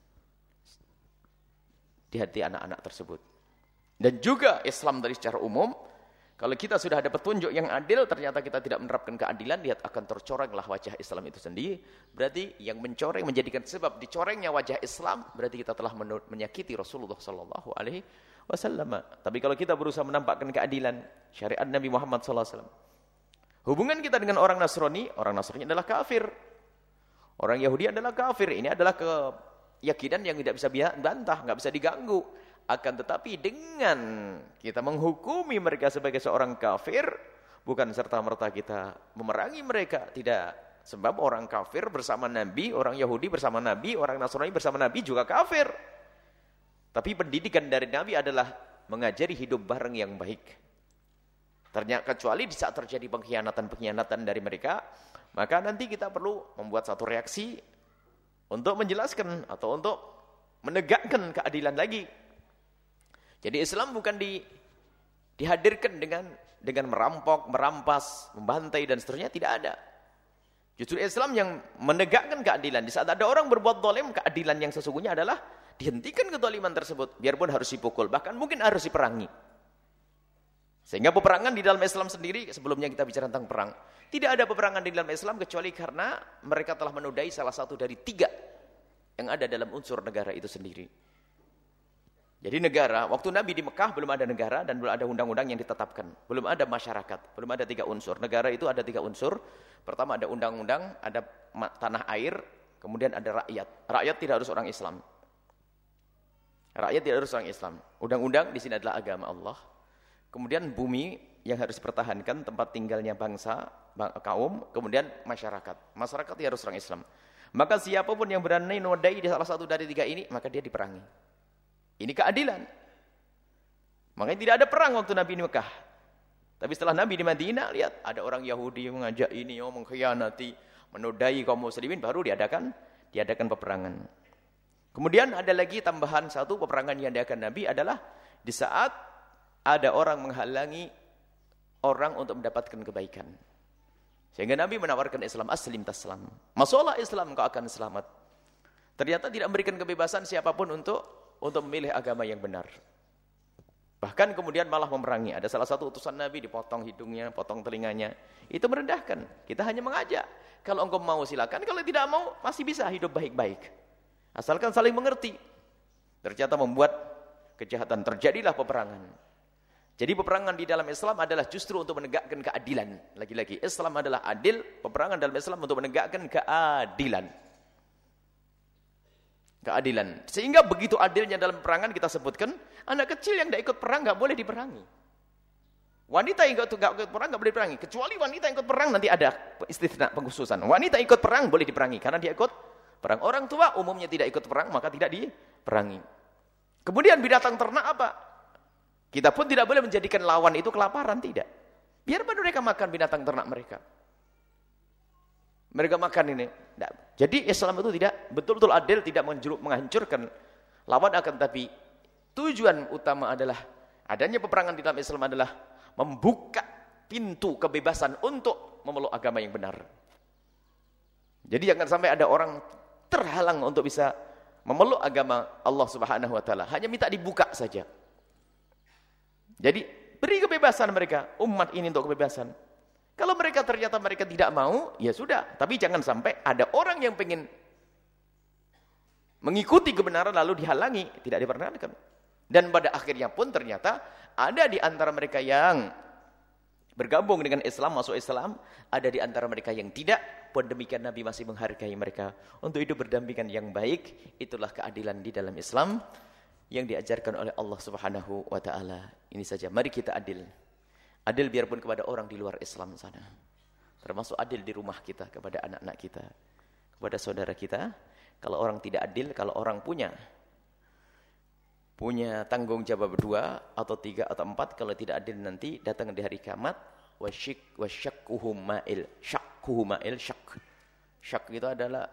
di hati anak-anak tersebut. Dan juga Islam dari secara umum, kalau kita sudah ada petunjuk yang adil, ternyata kita tidak menerapkan keadilan, lihat akan tercorenglah wajah Islam itu sendiri. Berarti yang mencoreng, menjadikan sebab dicorengnya wajah Islam, berarti kita telah menyakiti Rasulullah sallallahu alaihi wasallam. Tapi kalau kita berusaha menampakkan keadilan, syariat Nabi Muhammad sallallahu alaihi wasallam. Hubungan kita dengan orang Nasrani, orang Nasrani adalah kafir. Orang Yahudi adalah kafir. Ini adalah keyakinan yang tidak bisa dibantah, nggak bisa diganggu. Akan tetapi dengan kita menghukumi mereka sebagai seorang kafir, bukan serta-merta kita memerangi mereka, tidak. Sebab orang kafir bersama Nabi, orang Yahudi bersama Nabi, orang Nasrani bersama Nabi juga kafir. Tapi pendidikan dari Nabi adalah mengajari hidup bareng yang baik. Ternyata kecuali di saat terjadi pengkhianatan-pengkhianatan dari mereka, maka nanti kita perlu membuat satu reaksi untuk menjelaskan atau untuk menegakkan keadilan lagi. Jadi Islam bukan di, dihadirkan dengan dengan merampok, merampas, membantai dan seterusnya, tidak ada. Justru Islam yang menegakkan keadilan. Di saat ada orang berbuat zalim, keadilan yang sesungguhnya adalah dihentikan kezaliman tersebut, biarpun harus dipukul, bahkan mungkin harus diperangi. Sehingga peperangan di dalam Islam sendiri, sebelumnya kita bicara tentang perang, tidak ada peperangan di dalam Islam kecuali karena mereka telah menodai salah satu dari tiga yang ada dalam unsur negara itu sendiri. Jadi negara, waktu Nabi di Mekah belum ada negara dan belum ada undang-undang yang ditetapkan. Belum ada masyarakat, belum ada tiga unsur. Negara itu ada tiga unsur. Pertama ada undang-undang, ada tanah air, kemudian ada rakyat. Rakyat tidak harus orang Islam. Rakyat tidak harus orang Islam. Undang-undang di sini adalah agama Allah. Kemudian bumi yang harus dipertahankan, tempat tinggalnya bangsa, kaum, kemudian masyarakat. Masyarakat tidak harus orang Islam. Maka siapapun yang berani nodai di salah satu dari tiga ini, maka dia diperangi. Ini keadilan. Makanya tidak ada perang waktu Nabi di Mekah. Tapi setelah Nabi di Madinah, lihat ada orang Yahudi yang mengajak ini, oh, mengkhianati, menodai kaum muslimin, baru diadakan diadakan peperangan. Kemudian ada lagi tambahan satu peperangan yang diadakan Nabi adalah di saat ada orang menghalangi orang untuk mendapatkan kebaikan. Sehingga Nabi menawarkan Islam, aslim taslam. Masuklah Islam, kau akan selamat. Ternyata tidak memberikan kebebasan siapapun untuk untuk memilih agama yang benar. Bahkan kemudian malah memerangi. Ada salah satu utusan Nabi dipotong hidungnya, potong telinganya. Itu merendahkan. Kita hanya mengajak. Kalau engkau mau silakan, kalau tidak mau masih bisa hidup baik-baik. Asalkan saling mengerti. Ternyata membuat kejahatan, terjadilah peperangan. Jadi peperangan di dalam Islam adalah justru untuk menegakkan keadilan. Lagi-lagi Islam adalah adil, peperangan dalam Islam untuk menegakkan keadilan. Keadilan. Sehingga begitu adilnya dalam perangan kita sebutkan, anak kecil yang tidak ikut perang nggak boleh diperangi. Wanita yang ikut, ikut perang nggak boleh diperangi. Kecuali wanita yang ikut perang nanti ada istisna pengkhususan. Wanita ikut perang boleh diperangi karena dia ikut perang. Orang tua umumnya tidak ikut perang maka tidak diperangi. Kemudian binatang ternak apa? Kita pun tidak boleh menjadikan lawan itu kelaparan, tidak. Biarpun mereka makan binatang ternak mereka. Mereka makan ini. Tidak. Jadi Islam itu tidak betul-betul adil, tidak menghancurkan lawan, akan tapi tujuan utama adalah adanya peperangan di dalam Islam adalah membuka pintu kebebasan untuk memeluk agama yang benar. Jadi jangan sampai ada orang terhalang untuk bisa memeluk agama Allah Subhanahu wa taala, hanya minta dibuka saja. Jadi beri kebebasan mereka, umat ini untuk kebebasan. Kalau mereka ternyata mereka tidak mau, ya sudah. Tapi jangan sampai ada orang yang pengen mengikuti kebenaran lalu dihalangi, tidak diperkenankan. Dan pada akhirnya pun ternyata ada di antara mereka yang bergabung dengan Islam, masuk Islam, ada di antara mereka yang tidak. Pun demikian Nabi masih menghargai mereka untuk hidup berdampingan yang baik. Itulah keadilan di dalam Islam yang diajarkan oleh Allah Subhanahu wa taala. Ini saja, mari kita adil. Adil biarpun kepada orang di luar Islam sana. Termasuk adil di rumah kita, kepada anak-anak kita, kepada saudara kita. Kalau orang tidak adil, kalau orang punya punya tanggung jawab dua atau tiga atau empat, kalau tidak adil nanti datang di hari kiamat, wasyik wasyakkuhum ma'il, syakkuhum ma'il, syak. Syak itu adalah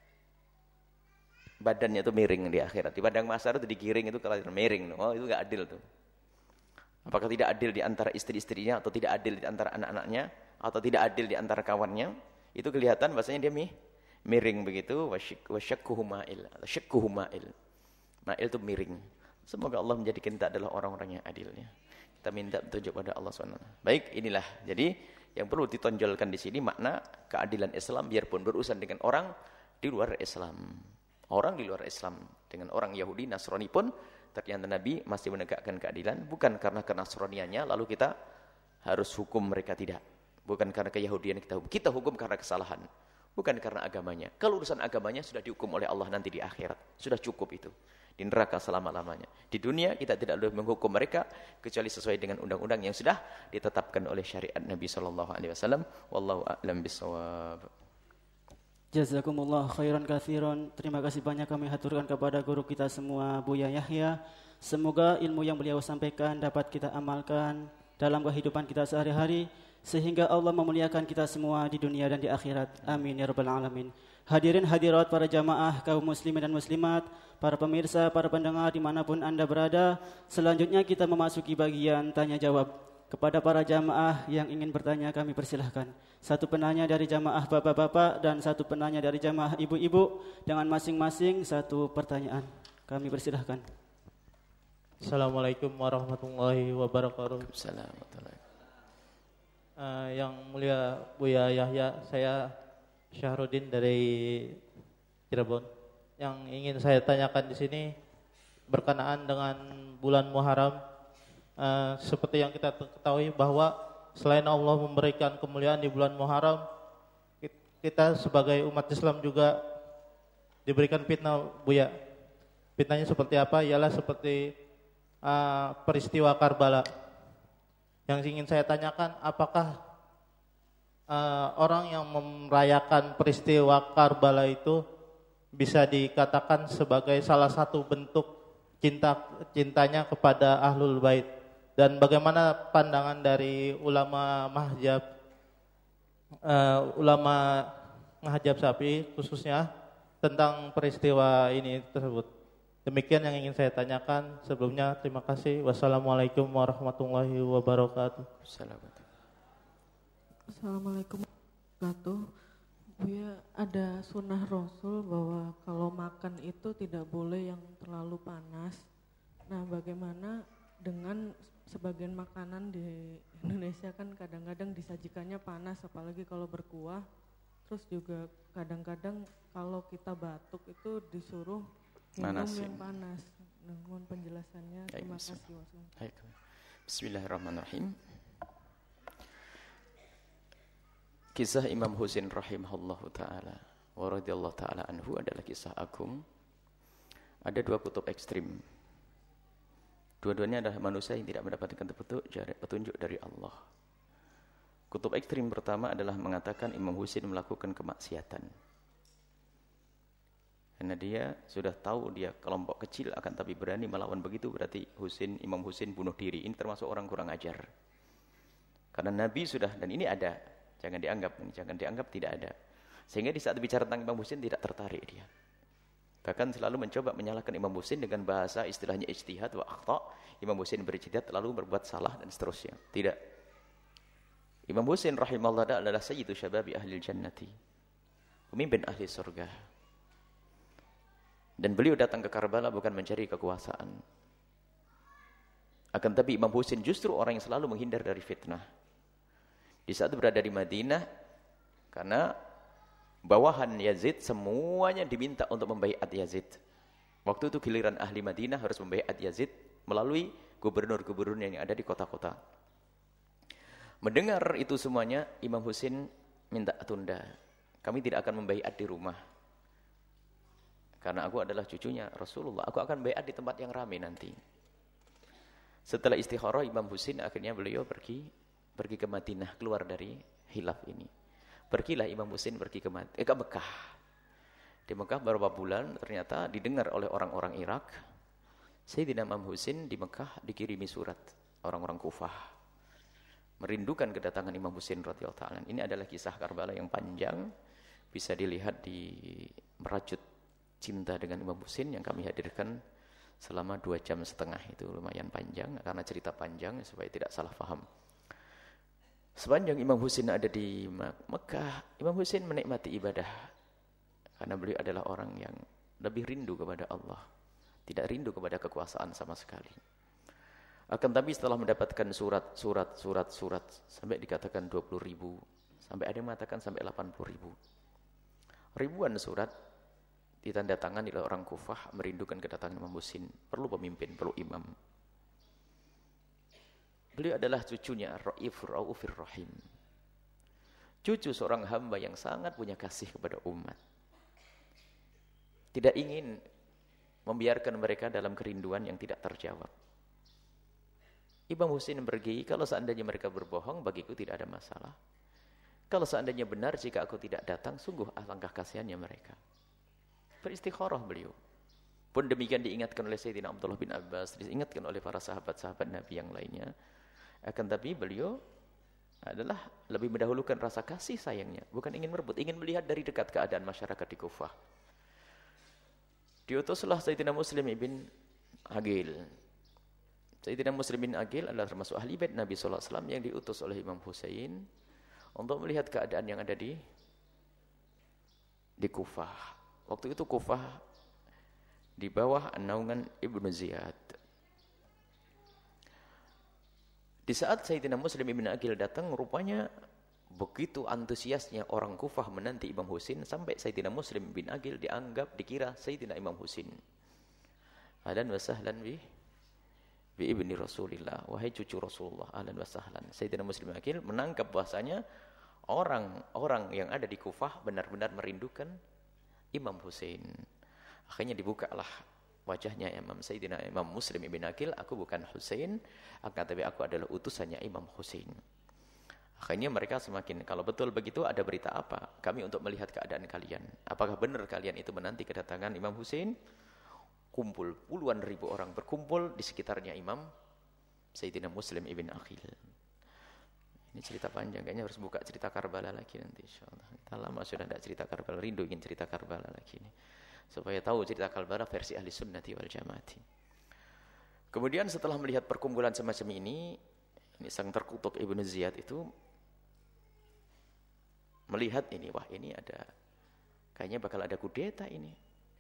badannya itu miring di akhirat. Di padang mahsyar itu digiring, itu kalau miring, oh itu enggak adil tuh. Apakah tidak adil di antara istri-istrinya, atau tidak adil di antara anak-anaknya, atau tidak adil di antara kawannya? Itu kelihatan bahasanya dia mi, miring begitu. Wasyakkuhum ma'il, syakkuhum ma'il. Ma'il itu miring. Semoga Allah menjadikan kita adalah orang-orang yang adilnya. Kita minta petunjuk pada Allah subhanahu wa taala. Baik, inilah. Jadi yang perlu ditonjolkan di sini makna keadilan Islam, biarpun berurusan dengan orang di luar Islam. Orang di luar Islam dengan orang Yahudi, Nasrani pun ternyata Nabi masih menegakkan keadilan, bukan karena kenasraniannya lalu kita harus hukum mereka, tidak. Bukan karena keyahudian kita hukum. Kita hukum karena kesalahan, bukan karena agamanya. Kalau urusan agamanya sudah dihukum oleh Allah nanti di akhirat. Sudah cukup itu. Di neraka selama-lamanya. Di dunia kita tidak boleh menghukum mereka kecuali sesuai dengan undang-undang yang sudah ditetapkan oleh syariat Nabi sallallahu alaihi wasallam. Wallahu a'lam bishawab. Jazakumullah khairan katsiran. Terima kasih banyak kami haturkan kepada guru kita semua, Buya Yahya. Semoga ilmu yang beliau sampaikan dapat kita amalkan dalam kehidupan kita sehari-hari, sehingga Allah memuliakan kita semua di dunia dan di akhirat. Amin ya rabbal alamin. Hadirin hadirat para jamaah kaum muslimin dan muslimat, para pemirsa, para pendengar dimanapun Anda berada, selanjutnya kita memasuki bagian tanya jawab. Kepada para jamaah yang ingin bertanya kami persilahkan. Satu penanya dari jamaah bapak-bapak dan satu penanya dari jamaah ibu-ibu, dengan masing-masing satu pertanyaan. Kami persilahkan. Assalamualaikum warahmatullahi wabarakatuh. Assalamualaikum. Uh, yang mulia Buya Yahya, saya Syahrudin dari Cirebon. Yang ingin saya tanyakan di sini berkenaan dengan bulan Muharram. Uh, seperti yang kita ketahui bahwa selain Allah memberikan kemuliaan di bulan Muharram, kita sebagai umat Islam juga diberikan fitnah, Buya. Fitnahnya seperti apa? Ialah seperti uh, peristiwa Karbala. Yang ingin saya tanyakan, apakah uh, orang yang merayakan peristiwa Karbala itu bisa dikatakan sebagai salah satu bentuk cinta cintanya kepada Ahlul Bait? Dan bagaimana pandangan dari ulama Mahjab, uh, ulama Mahjab Syafi'i khususnya tentang peristiwa ini tersebut? Demikian yang ingin saya tanyakan. Sebelumnya terima kasih. Wassalamualaikum warahmatullahi wabarakatuh. Assalamualaikum warahmatullahi wabarakatuh. Buya, ada sunnah Rasul bahwa kalau makan itu tidak boleh yang terlalu panas. Nah, bagaimana dengan sebagian makanan di Indonesia kan kadang-kadang disajikannya panas, apalagi kalau berkuah. Terus juga kadang-kadang kalau kita batuk itu disuruh minum Manasin. yang panas. Nah, mohon penjelasannya. Terima Baik, kasih. Baik. Bismillahirrahmanirrahim. Kisah Imam Husain rahimahullahu ta'ala wa radhiyallahu ta'ala anhu adalah kisah agung Ada dua kutub ekstrim. Dua-duanya adalah manusia yang tidak mendapatkan petunjuk dari Allah. Kutub ekstrim pertama adalah mengatakan Imam Husain melakukan kemaksiatan. Karena dia sudah tahu dia kelompok kecil akan tapi berani melawan begitu, berarti Husain, Imam Husain bunuh diri. Ini termasuk orang kurang ajar. Karena Nabi sudah, dan ini ada, jangan dianggap, jangan dianggap tidak ada. Sehingga di saat bicara tentang Imam Husain tidak tertarik dia. Bahkan selalu mencoba menyalahkan Imam Husain dengan bahasa istilahnya ijtihad wa akhta. Imam Husain berijtihad lalu berbuat salah dan seterusnya. Tidak. Imam Husain rahimahullah adalah sayyidu syababi ahli jannati. Pemimpin ahli surga. Dan beliau datang ke Karbala bukan mencari kekuasaan. Akan tapi Imam Husain justru orang yang selalu menghindar dari fitnah. Di saat berada di Madinah, karena bawahan Yazid semuanya diminta untuk membaiat Yazid. Waktu itu giliran ahli Madinah harus membaiat Yazid melalui gubernur-gubernur yang ada di kota-kota. Mendengar itu semuanya, Imam Husain minta tunda. Kami tidak akan membaiat di rumah. Karena aku adalah cucunya Rasulullah. Aku akan baiat di tempat yang ramai nanti. Setelah istikharah, Imam Husain akhirnya beliau pergi pergi ke Madinah, keluar dari khilaf ini. Pergilah Imam Husain pergi ke, eh, ke Mekah. Di Mekah beberapa bulan ternyata didengar oleh orang-orang Irak, Sayyidina Imam Husain di Mekah dikirimi surat orang-orang Kufah. Merindukan kedatangan Imam Husain radhiyallahu ta'ala. Ini adalah kisah Karbala yang panjang, bisa dilihat di Merajut Cinta dengan Imam Husain yang kami hadirkan selama dua jam setengah. Itu lumayan panjang karena cerita panjang supaya tidak salah paham. Sepanjang Imam Husain ada di Mekah, Imam Husain menikmati ibadah. Karena beliau adalah orang yang lebih rindu kepada Allah. Tidak rindu kepada kekuasaan sama sekali. Akan tapi setelah mendapatkan surat, surat, surat, surat, sampai dikatakan dua puluh ribu, sampai ada yang mengatakan sampai delapan puluh ribu. Ribuan surat ditandatangani oleh orang Kufah merindukan kedatangan Imam Husain. Perlu pemimpin, perlu imam. Beliau adalah cucunya Ar-Ra'ifur Ra'ufir Rahim. Cucu seorang hamba yang sangat punya kasih kepada umat. Tidak ingin membiarkan mereka dalam kerinduan yang tidak terjawab. Imam Husain pergi, kalau seandainya mereka berbohong, bagiku tidak ada masalah. Kalau seandainya benar, jika aku tidak datang, sungguh alangkah kasihannya mereka. Beristikharah beliau. Pun demikian diingatkan oleh Sayyidina Abdullah bin Abbas, diingatkan oleh para sahabat-sahabat Nabi yang lainnya. Akan tapi beliau adalah lebih mendahulukan rasa kasih sayangnya. Bukan ingin merebut, ingin melihat dari dekat keadaan masyarakat di Kufah. Diutuslah Sayyidina Muslim ibn Aqil. Sayyidina Muslim ibn Aqil adalah termasuk ahli bait Nabi sallallahu alaihi wasallam yang diutus oleh Imam Husain untuk melihat keadaan yang ada di di Kufah. Waktu itu Kufah di bawah naungan Ibnu Ziyad. Di saat Sayyidina Muslim ibn Aqil datang, rupanya begitu antusiasnya orang Kufah menanti Imam Husain sampai Sayyidina Muslim bin Aqil dianggap, dikira Sayyidina Imam Husain. Ahlan wa sahlan bi bi ibni Rasulillah, wahai cucu Rasulullah, ahlan wa sahlan. Sayyidina Muslim bin Aqil menangkap bahasanya orang-orang yang ada di Kufah benar-benar merindukan Imam Husain. Akhirnya dibukalah wajahnya Imam Sayyidina Imam Muslim ibn Aqil, aku bukan Husain, akan tapi aku adalah utusannya Imam Husain. Akhirnya mereka semakin, kalau betul begitu ada berita apa? Kami untuk melihat keadaan kalian. Apakah benar kalian itu menanti kedatangan Imam Husain? Kumpul, puluhan ribu orang berkumpul di sekitarnya Imam Sayyidina Muslim ibn Aqil. Ini cerita panjang, kayaknya harus buka cerita Karbala lagi nanti insyaallah. Kita lama sudah tidak cerita Karbala, rindu ingin cerita Karbala lagi ini. Supaya tahu cerita Karbala versi ahli sunnati wal jamaati. Kemudian setelah melihat perkumpulan semacam ini, ini sang terkutuk Ibnu Ziyad itu melihat ini, wah ini ada, kayaknya bakal ada kudeta ini.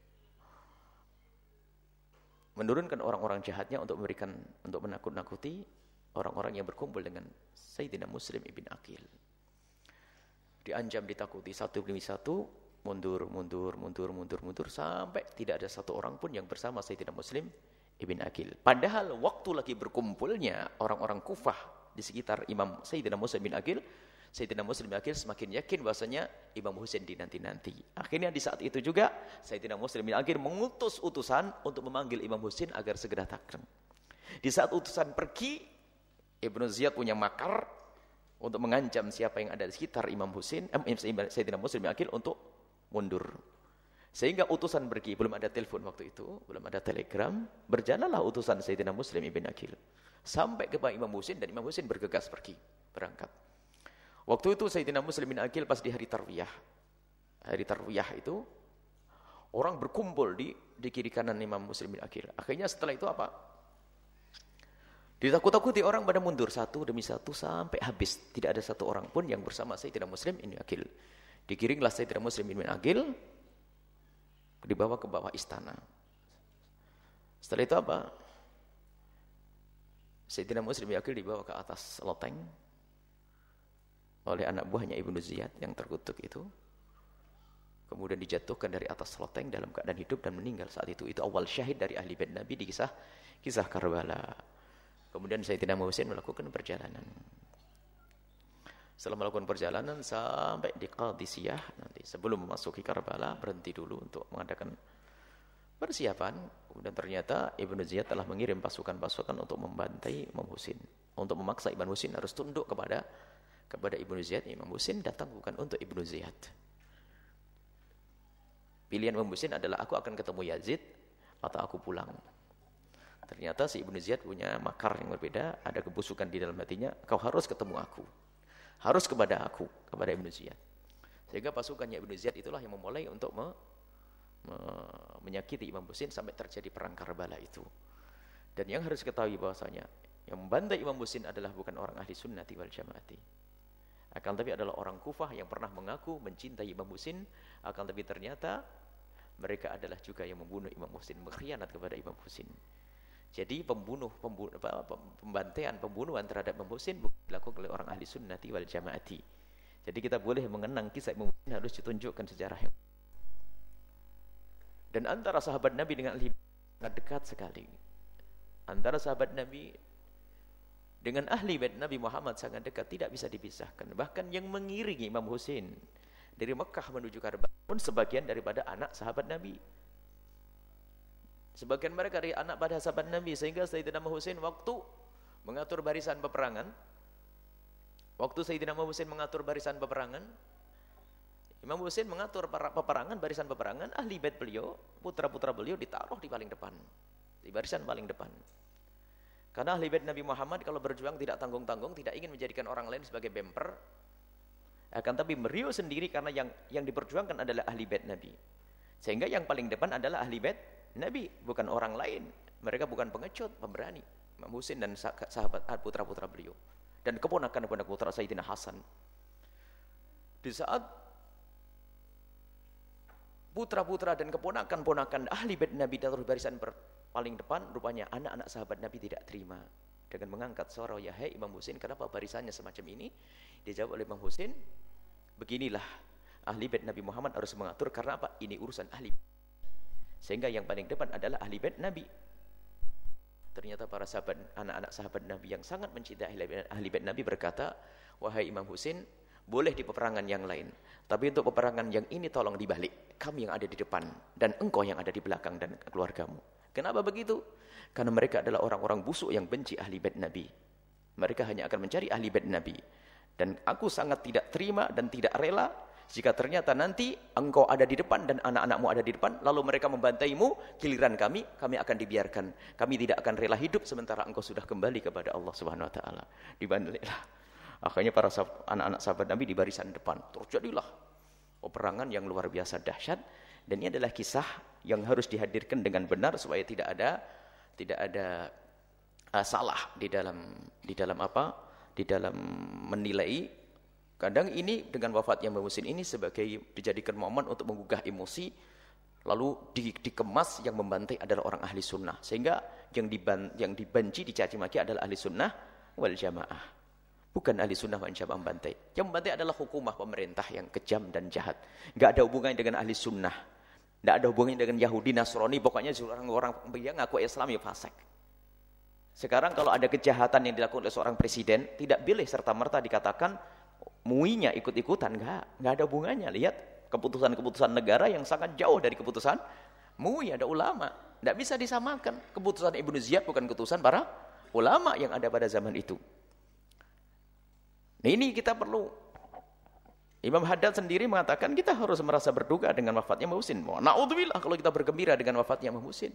Menurunkan orang-orang jahatnya untuk memberikan, untuk menakut-nakuti orang-orang yang berkumpul dengan Sayyidina Muslim ibn Aqil. Diancam, ditakuti satu demi satu. Mundur, mundur, mundur, mundur, mundur, sampai tidak ada satu orang pun yang bersama Sayyidina Muslim ibn Aqil. Padahal waktu lagi berkumpulnya orang-orang Kufah di sekitar Imam Sayyidina Muslim ibn Aqil, Sayyidina Muslim bin Aqil semakin yakin bahwasanya Imam Husain dinanti-nanti. Akhirnya di saat itu juga Sayyidina Muslim bin Aqil mengutus utusan untuk memanggil Imam Husain agar segera datang. Di saat utusan pergi, Ibnu Ziyad punya makar untuk mengancam siapa yang ada di sekitar Imam Husain, eh, Sayyidina Muslim bin Aqil untuk mundur. Sehingga utusan pergi, belum ada telepon waktu itu, belum ada telegram, berjalanlah utusan Sayyidina Muslim bin Aqil sampai ke Imam Husain, dan Imam Husain bergegas pergi, berangkat. Waktu itu Sayyidina Muslim bin Aqil pas di hari tarwiyah. Hari tarwiyah itu orang berkumpul di di kiri kanan Imam Muslim bin Aqil. Akhirnya setelah itu apa? Ditakut-takuti orang pada mundur satu demi satu sampai habis. Tidak ada satu orang pun yang bersama Sayyidina Muslim bin Aqil. Dikiringlah Sayyidina Muslim bin Aqil dibawa ke bawah istana. Setelah itu apa? Sayyidina Muslim bin Aqil dibawa ke atas loteng oleh anak buahnya Ibnu Ziyad yang terkutuk itu. Kemudian dijatuhkan dari atas loteng dalam keadaan hidup dan meninggal saat itu. Itu awal syahid dari ahli bait Nabi di kisah kisah Karbala. Kemudian Sayyidina Husain melakukan perjalanan. Setelah melakukan perjalanan sampai di Qadisiyah, nanti sebelum memasuki Karbala berhenti dulu untuk mengadakan persiapan. Kemudian ternyata Ibnu Ziyad telah mengirim pasukan-pasukan untuk membantai Imam Husain, untuk memaksa Imam Husain harus tunduk kepada kepada Ibnu Ziyad. Imam Husain datang bukan untuk Ibnu Ziyad. Pilihan Imam Husain adalah aku akan ketemu Yazid atau aku pulang. Ternyata si Ibnu Ziyad punya makar yang berbeda, ada kebusukan di dalam hatinya, kau harus ketemu aku. Harus kepada aku, kepada Ibnu Ziyad. Sehingga pasukannya Ibnu Ziyad itulah yang memulai untuk me, me, menyakiti Imam Husain sampai terjadi perang Karbala itu. Dan yang harus ketahui bahwasanya yang membantai Imam Husain adalah bukan orang ahli sunnati wal jamaati. Akan tapi adalah orang Kufah yang pernah mengaku mencintai Imam Husain, akan tapi ternyata mereka adalah juga yang membunuh Imam Husain, berkhianat kepada Imam Husain. Jadi pembunuh, pembunuh pembantaian, pembunuhan terhadap Imam Husain bukan dilakukan oleh orang ahli sunnati wal jamaati. Jadi kita boleh mengenang kisah Imam Husain harus ditunjukkan sejarahnya. Dan antara sahabat Nabi dengan ahli sangat dekat sekali. Antara sahabat Nabi dengan ahli bait Nabi Muhammad sangat dekat, tidak bisa dipisahkan. Bahkan yang mengiringi Imam Husain dari Mekah menuju Karbala pun sebagian daripada anak sahabat Nabi. Sebagian mereka dari anak pada sahabat Nabi, sehingga Sayyidina Husain waktu mengatur barisan peperangan, waktu Sayyidina Husain mengatur barisan peperangan, Imam Husain mengatur peperangan, barisan peperangan, ahli bait beliau, putra-putra beliau ditaruh di paling depan, di barisan paling depan. Karena ahli bait Nabi Muhammad kalau berjuang tidak tanggung-tanggung, tidak ingin menjadikan orang lain sebagai bemper, akan tapi beliau sendiri karena yang yang diperjuangkan adalah ahli bait Nabi. Sehingga yang paling depan adalah ahli bait Nabi, bukan orang lain. Mereka bukan pengecut, pemberani. Imam Husain dan sahabat putra-putra beliau dan keponakan-keponakan putra Sayyidina Hasan. Di saat putra-putra dan keponakan-ponakan ahli bait Nabi taruh barisan paling depan, rupanya anak-anak sahabat Nabi tidak terima dengan mengangkat suara, "Ya hai Imam Husain, kenapa barisannya semacam ini?" Dijawab oleh Imam Husain, "Beginilah ahli bait Nabi Muhammad harus mengatur, karena apa? Ini urusan ahli." Sehingga yang paling depan adalah ahli bait Nabi. Ternyata para sahabat, anak-anak sahabat Nabi yang sangat mencintai ahli bait Nabi berkata, "Wahai Imam Husain, boleh di peperangan yang lain, tapi untuk peperangan yang ini tolong dibalik. Kami yang ada di depan dan engkau yang ada di belakang dan keluargamu." Kenapa begitu? Karena mereka adalah orang-orang busuk yang benci ahli bait Nabi. Mereka hanya akan mencari ahli bait Nabi. Dan aku sangat tidak terima dan tidak rela jika ternyata nanti engkau ada di depan dan anak-anakmu ada di depan, lalu mereka membantaimu, giliran kami, kami akan dibiarkan. Kami tidak akan rela hidup sementara engkau sudah kembali kepada Allah Subhanahu wa taala. Dibantai. Akhirnya para anak-anak sahabat Nabi di barisan depan. Terjadilah peperangan yang luar biasa dahsyat, dan ini adalah kisah yang harus dihadirkan dengan benar supaya tidak ada tidak ada uh, salah di dalam di dalam apa? Di dalam menilai. Kadang ini dengan wafatnya Imam Husain ini sebagai dijadikan momen untuk menggugah emosi, lalu di, dikemas yang membantai adalah orang ahli sunnah, sehingga yang, diban, yang dibenci dicaci maki adalah ahli sunnah wal jamaah, bukan ahli sunnah wal jamaah membantai. Yang membantai adalah hukumah pemerintah yang kejam dan jahat, nggak ada hubungannya dengan ahli sunnah, nggak ada hubungannya dengan Yahudi Nasrani, pokoknya orang-orang yang ngaku Islam ya fasik. Sekarang kalau ada kejahatan yang dilakukan oleh seorang presiden, tidak boleh serta merta dikatakan M U I-nya ikut-ikutan, enggak, enggak ada hubungannya. Lihat keputusan-keputusan negara yang sangat jauh dari keputusan M U I, ada ulama. Tidak bisa disamakan. Keputusan Ibnu Ziyad bukan keputusan para ulama yang ada pada zaman itu. Nah, ini kita perlu. Imam Haddad sendiri mengatakan kita harus merasa berduka dengan wafatnya Imam Husin. Na'udzubillah kalau kita bergembira dengan wafatnya Imam Husin.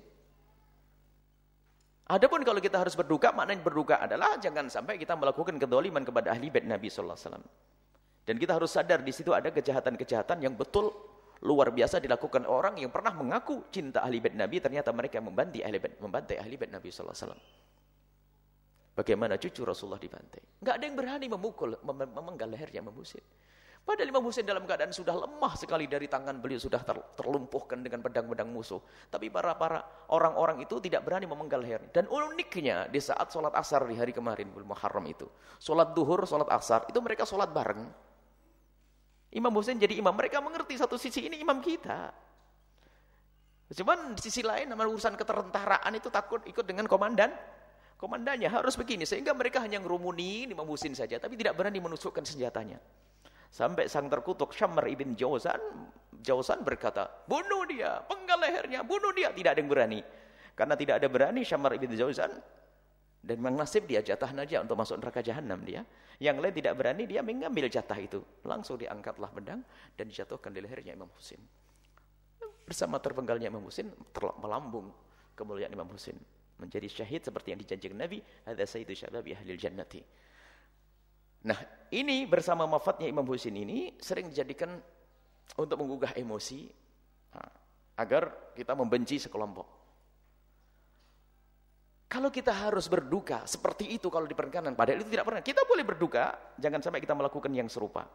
Adapun kalau kita harus berduka, maknanya berduka adalah jangan sampai kita melakukan kedzaliman kepada ahli bait Nabi sallallahu alaihi wasallam. Dan kita harus sadar di situ ada kejahatan-kejahatan yang betul luar biasa dilakukan orang yang pernah mengaku cinta ahli bait Nabi, ternyata mereka membantai ahli bait, membantai ahli bait Nabi sallallahu alaihi wasallam. Bagaimana cucu Rasulullah dibantai? Enggak ada yang berani memukul, mem memenggal lehernya Imam Husain. Padahal Imam Husain dalam keadaan sudah lemah sekali, dari tangan beliau sudah ter terlumpuhkan dengan pedang-pedang musuh. Tapi para para orang-orang itu tidak berani memenggal lehernya. Dan uniknya di saat sholat asar di hari kemarin bulan Muharram itu, sholat duhur, sholat asar itu mereka sholat bareng. Imam Husain jadi imam, mereka mengerti satu sisi ini imam kita. Cuman di sisi lain nama urusan ketentaraan itu takut ikut dengan komandan. Komandannya harus begini, sehingga mereka hanya ngerumuni Imam Husain saja, tapi tidak berani menusukkan senjatanya. Sampai sang terkutuk Syammar ibn Jawzan, Jawzan berkata, bunuh dia, penggal lehernya, bunuh dia. Tidak ada yang berani. Karena tidak ada berani Syammar ibn Jawzan, dan memang nasib dia jatah saja untuk masuk neraka jahanam dia. Yang lain tidak berani, dia mengambil jatah itu. Langsung diangkatlah pedang dan dijatuhkan di lehernya Imam Husain. Bersama terpenggalnya Imam Husain, melambung kemuliaan Imam Husain. Menjadi syahid seperti yang dijanjikan Nabi, hadza sayyidu syababi ahlil jannati. Nah, ini bersama wafatnya Imam Husain ini sering dijadikan untuk menggugah emosi, nah, agar kita membenci sekelompok. Kalau kita harus berduka seperti itu kalau di pernikahan, padahal itu tidak pernah. Kita boleh berduka, jangan sampai kita melakukan yang serupa.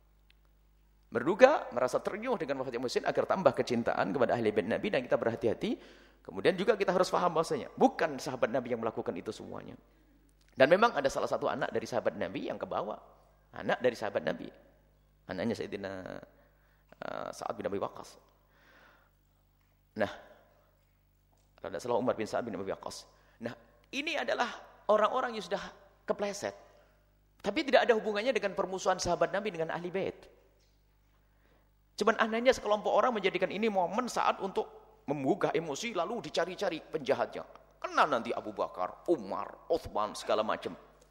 Berduka, merasa terenyuh dengan wafatnya Imam Husain agar tambah kecintaan kepada ahli bait Nabi, dan kita berhati-hati. Kemudian juga kita harus paham bahwasanya bukan sahabat Nabi yang melakukan itu semuanya. Dan memang ada salah satu anak dari sahabat Nabi yang kebawa. Anak dari sahabat Nabi. Anaknya Sayyidina uh, Sa'ad bin Abi Waqqas. Nah, ada salah Umar bin Sa'ad bin Abi Waqqas. Nah, ini adalah orang-orang yang sudah kepleset. Tapi tidak ada hubungannya dengan permusuhan sahabat Nabi dengan ahli bait. Cuman anehnya sekelompok orang menjadikan ini momen saat untuk menggugah emosi, lalu dicari-cari penjahatnya. Kenal nanti Abu Bakar, Umar, Uthman, segala macam.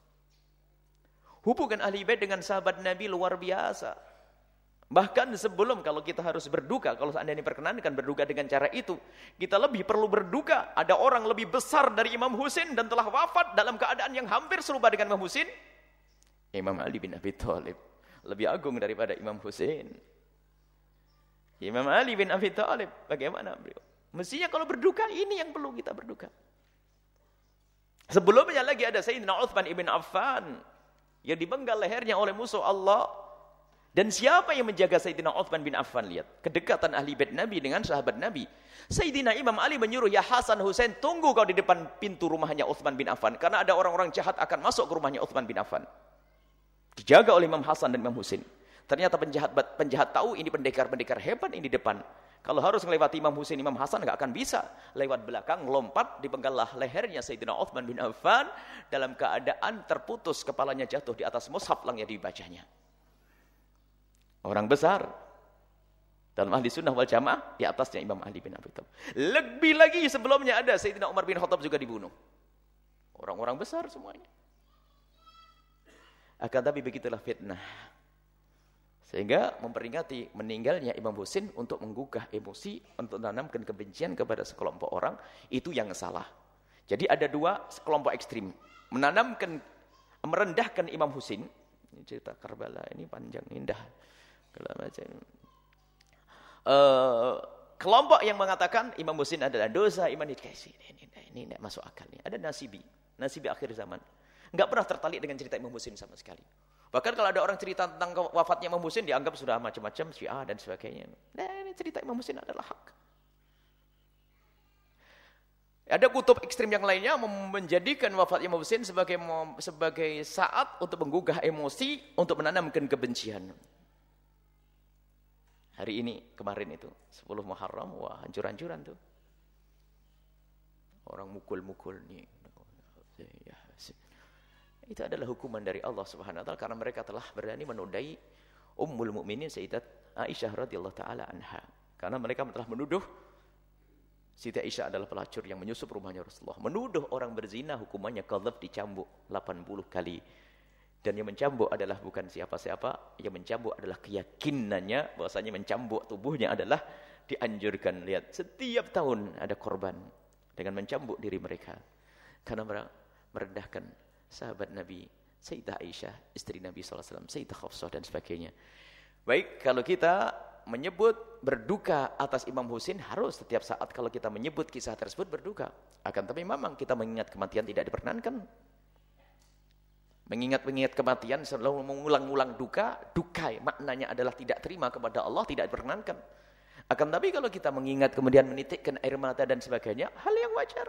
Hubungan ahli bait dengan sahabat Nabi luar biasa. Bahkan sebelum kalau kita harus berduka, kalau seandainya diperkenankan berduka dengan cara itu, kita lebih perlu berduka. Ada orang lebih besar dari Imam Husain dan telah wafat dalam keadaan yang hampir serupa dengan Imam Husain. Imam Ali bin Abi Thalib lebih agung daripada Imam Husain. Imam Ali bin Abi Thalib, bagaimana beliau? Mestinya kalau berduka, ini yang perlu kita berduka. Sebelumnya lagi ada Sayyidina Uthman ibn Affan yang dibenggal lehernya oleh musuh Allah. Dan siapa yang menjaga Sayyidina Uthman bin Affan? Lihat, kedekatan ahli bait Nabi dengan sahabat Nabi. Sayyidina Imam Ali menyuruh, ya Hasan Husain, tunggu kau di depan pintu rumahnya Uthman bin Affan. Karena ada orang-orang jahat akan masuk ke rumahnya Uthman bin Affan. Dijaga oleh Imam Hasan dan Imam Husain. Ternyata penjahat penjahat tahu ini pendekar-pendekar hebat ini di depan. Kalau harus melewati Imam Husain, Imam Hasan enggak akan bisa. Lewat belakang, lompat, dipenggallah lehernya Sayyidina Uthman bin Affan dalam keadaan terputus, kepalanya jatuh di atas mushaf yang dibacanya. Orang besar dalam ahli sunnah wal jamaah, di atasnya Imam Ali bin Abi Thalib. Lebih lagi sebelumnya ada Sayyidina Umar bin Khattab juga dibunuh. Orang-orang besar semuanya. Akan tapi begitulah fitnah. Sehingga memperingati meninggalnya Imam Husain untuk menggugah emosi, untuk menanamkan kebencian kepada sekelompok orang, itu yang salah. Jadi ada dua kelompok ekstrim. Menanamkan, merendahkan Imam Husain. Ini cerita Karbala, ini panjang, indah. Uh, kelompok yang mengatakan Imam Husain adalah dosa, iman dikasih. Ini, ini, ini tidak masuk akal. Ini. Ada nasibi, nasibi akhir zaman. Enggak pernah tertarik dengan cerita Imam Husain sama sekali. Bahkan kalau ada orang cerita tentang wafatnya Imam Husain, dianggap sudah macam-macam, Syiah dan sebagainya. Nah, ini cerita Imam Husain adalah hak. Ada kutub ekstrim yang lainnya menjadikan wafat Imam Husain sebagai sebagai saat untuk menggugah emosi, untuk menanamkan kebencian. Hari ini, kemarin itu, sepuluh Muharram, wah hancur-hancuran tuh. Orang mukul-mukul nih. Itu adalah hukuman dari Allah Subhanahu wa taala karena mereka telah berani menodai Ummul Mukminin Sayyidat Aisyah radhiyallahu taala anha. Karena mereka telah menuduh Siti Aisyah adalah pelacur yang menyusup rumahnya Rasulullah. Menuduh orang berzina hukumannya qadzaf, dicambuk delapan puluh kali. Dan yang mencambuk adalah bukan siapa-siapa, yang mencambuk adalah keyakinannya bahwasanya mencambuk tubuhnya adalah dianjurkan. Lihat, setiap tahun ada korban dengan mencambuk diri mereka. Karena merendahkan sahabat Nabi, Sayyidah Aisyah, istri Nabi sallallahu alaihi wasallam, Sayyidah Hafsah dan sebagainya. Baik, kalau kita menyebut berduka atas Imam Husain, harus setiap saat kalau kita menyebut kisah tersebut berduka. Akan tapi memang kita mengingat kematian tidak diperkenankan. Mengingat-mengingat kematian selalu mengulang-ulang duka, duka maknanya adalah tidak terima kepada Allah, tidak diperkenankan. Akan tapi kalau kita mengingat kemudian menitikkan air mata dan sebagainya, hal yang wajar.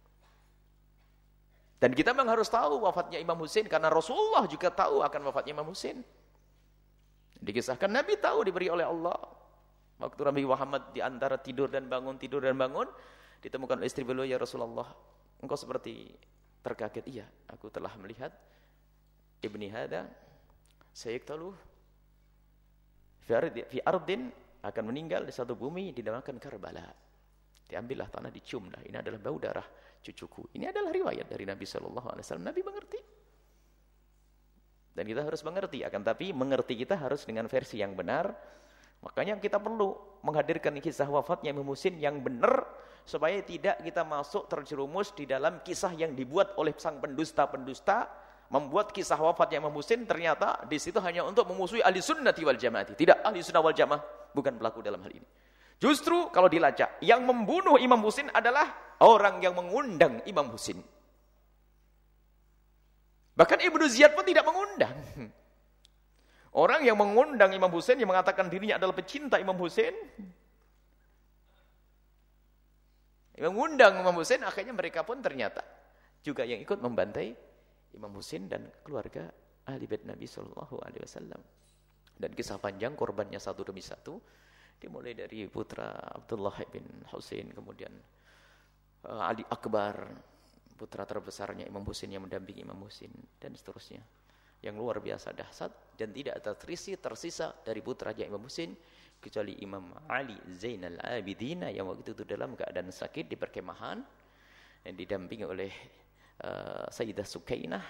Dan kita memang harus tahu wafatnya Imam Husain karena Rasulullah juga tahu akan wafatnya Imam Husain. Dikisahkan Nabi tahu diberi oleh Allah. Waktu Nabi Muhammad di antara tidur dan bangun, tidur dan bangun, ditemukan oleh istri beliau, ya Rasulullah, engkau seperti terkaget. Iya, aku telah melihat ibni hada sayyiqtalu fi ardin, akan meninggal di satu bumi dinamakan Karbala. Diambillah tanah, diciumlah. Ini adalah bau darah cucuku. Ini adalah riwayat dari Nabi sallallahu alaihi wasallam. Nabi mengerti. Dan kita harus mengerti. Akan tapi mengerti kita harus dengan versi yang benar. Makanya kita perlu menghadirkan kisah wafatnya Imam Husain yang benar supaya tidak kita masuk terjerumus di dalam kisah yang dibuat oleh sang pendusta-pendusta, membuat kisah wafatnya Imam Husain ternyata di situ hanya untuk memusuhi ahli sunnati wal jamaati. Tidak, ahli sunnah wal jamaah bukan pelaku dalam hal ini. Justru kalau dilacak, yang membunuh Imam Husain adalah orang yang mengundang Imam Husain. Bahkan Ibnu Ziyad pun tidak mengundang. Orang yang mengundang Imam Husain, yang mengatakan dirinya adalah pecinta Imam Husain, yang mengundang Imam Husain, akhirnya mereka pun ternyata juga yang ikut membantai Imam Husain dan keluarga ahli bait Nabi sallallahu alaihi wasallam. Dan kisah panjang korbannya satu demi satu, dimulai dari putra Abdullah bin Husain, kemudian uh, Ali Akbar, putra terbesarnya Imam Husain yang mendampingi Imam Husain, dan seterusnya. Yang luar biasa dahsyat, dan tidak terisi tersisa dari putranya Imam Husain kecuali Imam Ali Zainal Abidin yang waktu itu dalam keadaan sakit di perkemahan yang didampingi oleh uh, Sayyidah Sukainah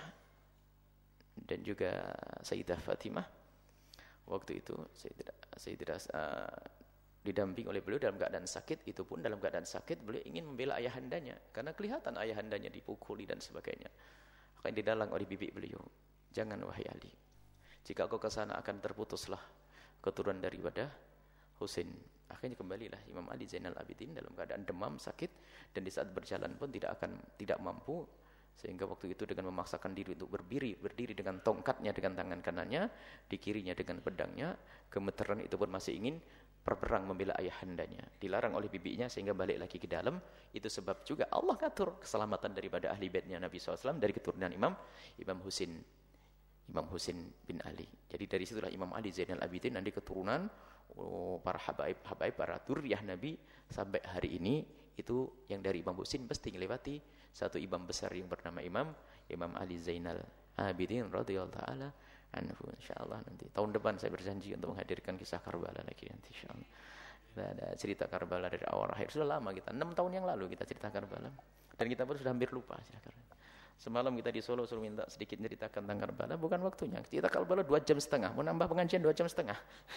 dan juga Sayyidah Fatimah. Waktu itu Sayyidah, Sayyidah uh, didamping oleh beliau dalam keadaan sakit. Itu pun dalam keadaan sakit beliau ingin membela ayahandanya karena kelihatan ayahandanya dipukuli dan sebagainya. Akan didalang oleh bibi beliau, jangan wahai Ali, jika kau ke sana akan terputuslah keturunan daripada Husain. Akhirnya kembalilah Imam Ali Zainal Abidin dalam keadaan demam, sakit, dan di saat berjalan pun tidak akan tidak mampu, sehingga waktu itu dengan memaksakan diri untuk berdiri, berdiri dengan tongkatnya dengan tangan kanannya, di kirinya dengan pedangnya. Gemeteran itu pun masih ingin berperang membela ayahandanya, dilarang oleh bibinya sehingga balik lagi ke dalam. Itu sebab juga Allah ngatur keselamatan daripada ahli baitnya Nabi shallallahu alaihi wasallam dari keturunan Imam Imam Husain, Imam Husain bin Ali. Jadi dari situlah Imam Ali Zainal Abidin nanti keturunan oh, para habaib-habaib, para duriyah Nabi sampai hari ini. Itu yang dari Imam Husain pasti melewati satu imam besar yang bernama Imam Imam Ali Zainal Abidin radhiyallahu taala anhu. Insyaallah nanti tahun depan saya berjanji untuk menghadirkan kisah Karbala lagi nanti insyaallah. Kita ada cerita Karbala dari awal akhir. Sudah lama kita, enam tahun yang lalu kita cerita Karbala. Dan kita pun sudah hampir lupa cerita Karbala. Semalam kita di Solo suruh minta sedikit ceritakan tentang Karbala, bukan waktunya. Cerita Karbala dua jam setengah, mau nambah pengajian dua jam setengah.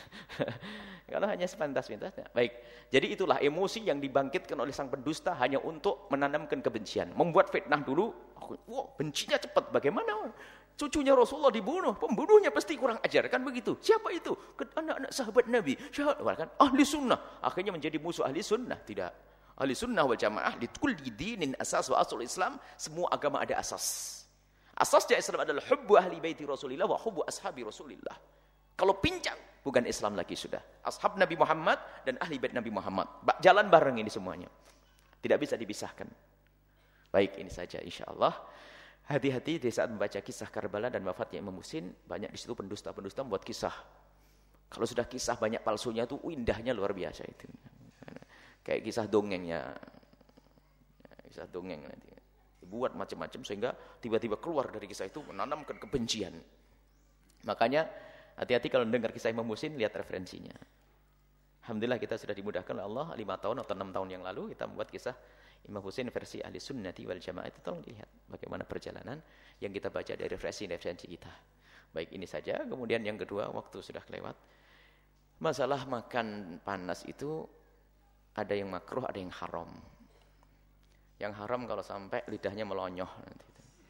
Kalau hanya sepantas-pintasnya. Baik, jadi itulah emosi yang dibangkitkan oleh sang pendusta hanya untuk menanamkan kebencian. Membuat fitnah dulu, wah bencinya cepat, bagaimana? Cucunya Rasulullah dibunuh, pembunuhnya pasti kurang ajar, kan begitu? Siapa itu? Anak-anak sahabat Nabi, sahabat, kan? Ahli sunnah, akhirnya menjadi musuh ahli sunnah. Tidak. Ahli sunnah wal jamaah di kulli dinin asas wa asul Islam, semua agama ada asas. Asasnya Islam adalah hubbu ahli baiti Rasulillah wa hubbu ashabi Rasulillah. Kalau pincang, bukan Islam lagi sudah. Ashab Nabi Muhammad dan ahli bait Nabi Muhammad. Jalan bareng ini semuanya. Tidak bisa dipisahkan. Baik, ini saja insyaallah. Hati-hati di saat membaca kisah Karbala dan wafatnya Imam Husain, banyak di situ pendusta-pendusta membuat kisah. Kalau sudah kisah banyak palsunya itu indahnya luar biasa itu. Kayak kisah dongengnya, kisah dongeng nanti. dibuat macam-macam sehingga tiba-tiba keluar dari kisah itu menanamkan kebencian. Makanya hati-hati kalau mendengar kisah Imam Husain, lihat referensinya. Alhamdulillah kita sudah dimudahkan oleh Allah lima tahun atau enam tahun yang lalu kita membuat kisah Imam Husain versi ahli sunnati wal jamaah. Itu tolong dilihat bagaimana perjalanan yang kita baca dari referensi-referensi kita. Baik, ini saja. Kemudian yang kedua, waktu sudah kelewat. Masalah makan panas itu ada yang makruh, ada yang haram. Yang haram kalau sampai lidahnya melonyoh nanti.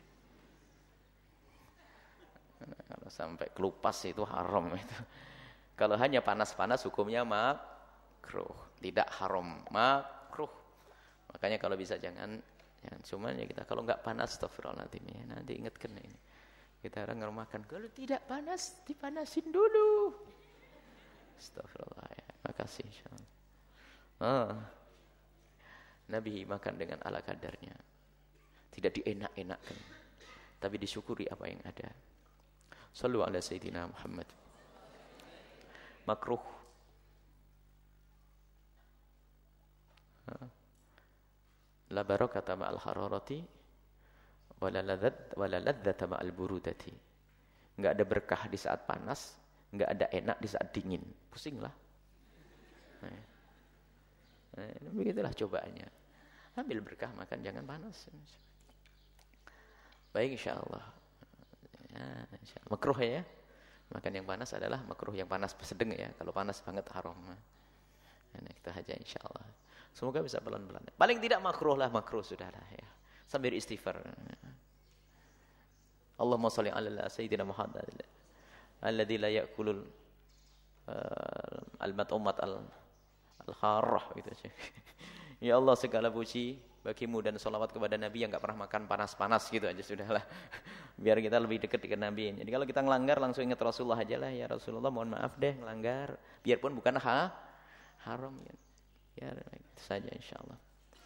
Kalau sampai kelupas itu haram itu. Kalau hanya panas-panas hukumnya makruh, tidak haram, makruh. Makanya kalau bisa jangan, jangan cuman ya kita kalau enggak panas astagfirullahaladzim ya, nanti ingatkan ini. Kita orang makan kalau tidak panas dipanasin dulu. Astagfirullah ya. Makasih insyaallah. Ah. Nabi makan dengan ala kadarnya. Tidak dienak-enakkan. Tapi disyukuri apa yang ada. Shallu ala sayyidina Muhammad. Makruh. La barakata ma'al hararati wala ladzat wala ladzata ma'al burudati. Enggak ada berkah di saat panas, enggak ada enak di saat dingin. Pusinglah. Nah. Nah, begitulah cobaannya. Ambil berkah makan, jangan panas. Baik insyaallah. Ya, insyaallah. Makruh ya. Makan yang panas adalah makruh, yang panas sedang ya. Kalau panas banget haram. Nah, kita aja insyaallah. Semoga bisa pelan-pelan. Paling tidak makruh lah, makruh sudahlah ya. Sambil istighfar. Allahumma shalli ala sayyidina Muhammad alladzi la ya'kulul uh, al-mat'umat al Al-Harrah gitu aja. Ya Allah, segala puji bagimu dan salawat kepada Nabi yang enggak pernah makan panas-panas gitu aja sudahlah. Biar kita lebih dekat dengan Nabi. Jadi kalau kita ngelanggar langsung ingat Rasulullah aja lah, ya Rasulullah mohon maaf deh ngelanggar. Biarpun bukan ha haram ya. Ya itu saja insyaallah.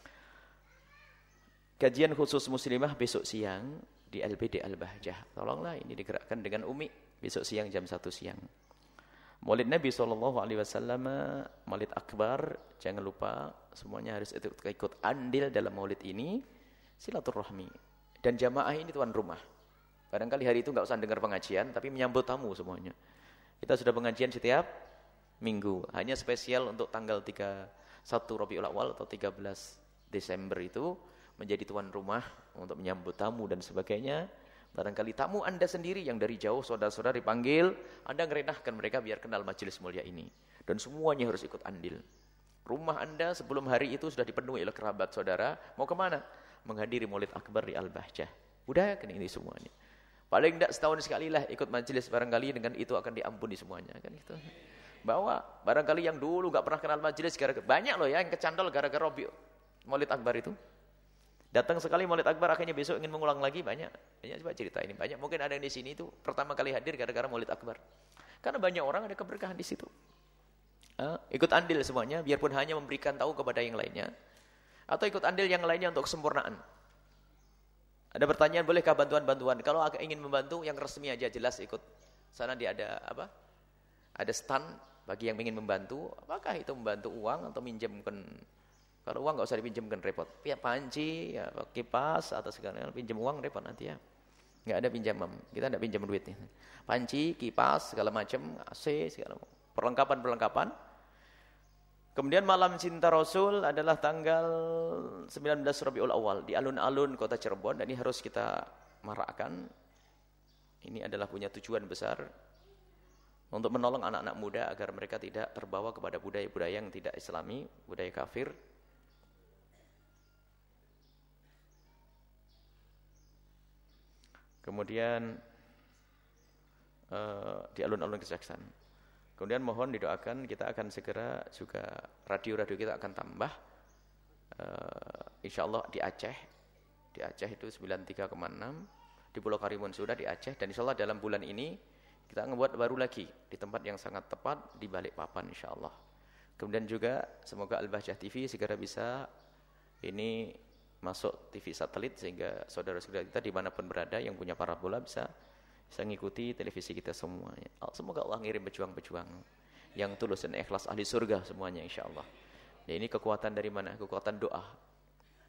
Kajian khusus muslimah besok siang di L B D Al-Bahjah. Tolonglah ini digerakkan dengan Umi besok siang jam satu siang. Maulid Nabi shallallahu alaihi wasallam, Maulid Akbar, jangan lupa semuanya harus ikut, ikut andil dalam maulid ini, silaturahmi. Dan jamaah ini tuan rumah. Barangkali hari itu enggak usah dengar pengajian, tapi menyambut tamu semuanya. Kita sudah pengajian setiap minggu, hanya spesial untuk tanggal tiga puluh satu Rabiul Awal atau tiga belas Desember itu menjadi tuan rumah untuk menyambut tamu dan sebagainya. Barangkali tamu Anda sendiri yang dari jauh, saudara-saudara dipanggil, Anda ngerenahkan mereka biar kenal majelis mulia ini. Dan semuanya harus ikut andil. Rumah Anda sebelum hari itu sudah dipenuhi oleh kerabat saudara, mau kemana? Menghadiri Maulid Akbar di Al-Bahjah. Udah kan ini semuanya. Paling tidak setahun sekali lah ikut majelis, barangkali dengan itu akan diampuni semuanya. Kan gitu. Bawa, barangkali yang dulu gak pernah kenal majelis, gara-gara banyak loh ya yang kecandol gara-gara Maulid Akbar itu. Datang sekali Maulid Akbar, akhirnya besok ingin mengulang lagi, banyak. Banyak coba cerita ini, banyak. Mungkin ada yang di sini itu pertama kali hadir gara-gara Maulid Akbar. Karena banyak orang ada keberkahan di situ. Uh, ikut andil semuanya, biarpun hanya memberikan tahu kepada yang lainnya. Atau ikut andil yang lainnya untuk kesempurnaan. Ada pertanyaan, bolehkah bantuan-bantuan? Kalau agak ingin membantu, yang resmi aja jelas ikut. Sana dia ada apa? Ada stand bagi yang ingin membantu. Apakah itu membantu uang atau minjamkan? Kalau uang nggak usah dipinjamkan, repot. Ya panci, ya kipas atau segala, pinjam uang repot nanti ya. Nggak ada pinjaman, kita nggak pinjam duitnya. Panci, kipas, segala macam, A C, segala perlengkapan-perlengkapan. Kemudian malam cinta Rasul adalah tanggal sembilan belas Rabiul Awal di alun-alun kota Cirebon, dan ini harus kita marakkan. Ini adalah punya tujuan besar untuk menolong anak-anak muda agar mereka tidak terbawa kepada budaya-budaya yang tidak Islami, budaya kafir. Kemudian uh, di alun-alun Kejaksaan. Kemudian mohon didoakan, kita akan segera juga radio-radio kita akan tambah. Uh, insya Allah di Aceh, di Aceh itu sembilan puluh tiga koma enam, di Pulau Karimun sudah di Aceh, dan insya Allah dalam bulan ini kita ngebuat baru lagi di tempat yang sangat tepat di Balikpapan insya Allah. Kemudian juga semoga Al-Bahjah T V segera bisa ini masuk T V satelit sehingga saudara-saudara kita dimanapun berada yang punya parabola bisa bisa ngikuti televisi kita semuanya. Semoga Allah ngirim pejuang-pejuang yang tulus dan ikhlas ahli surga semuanya insya Allah. Ya, ini kekuatan dari mana? Kekuatan doa.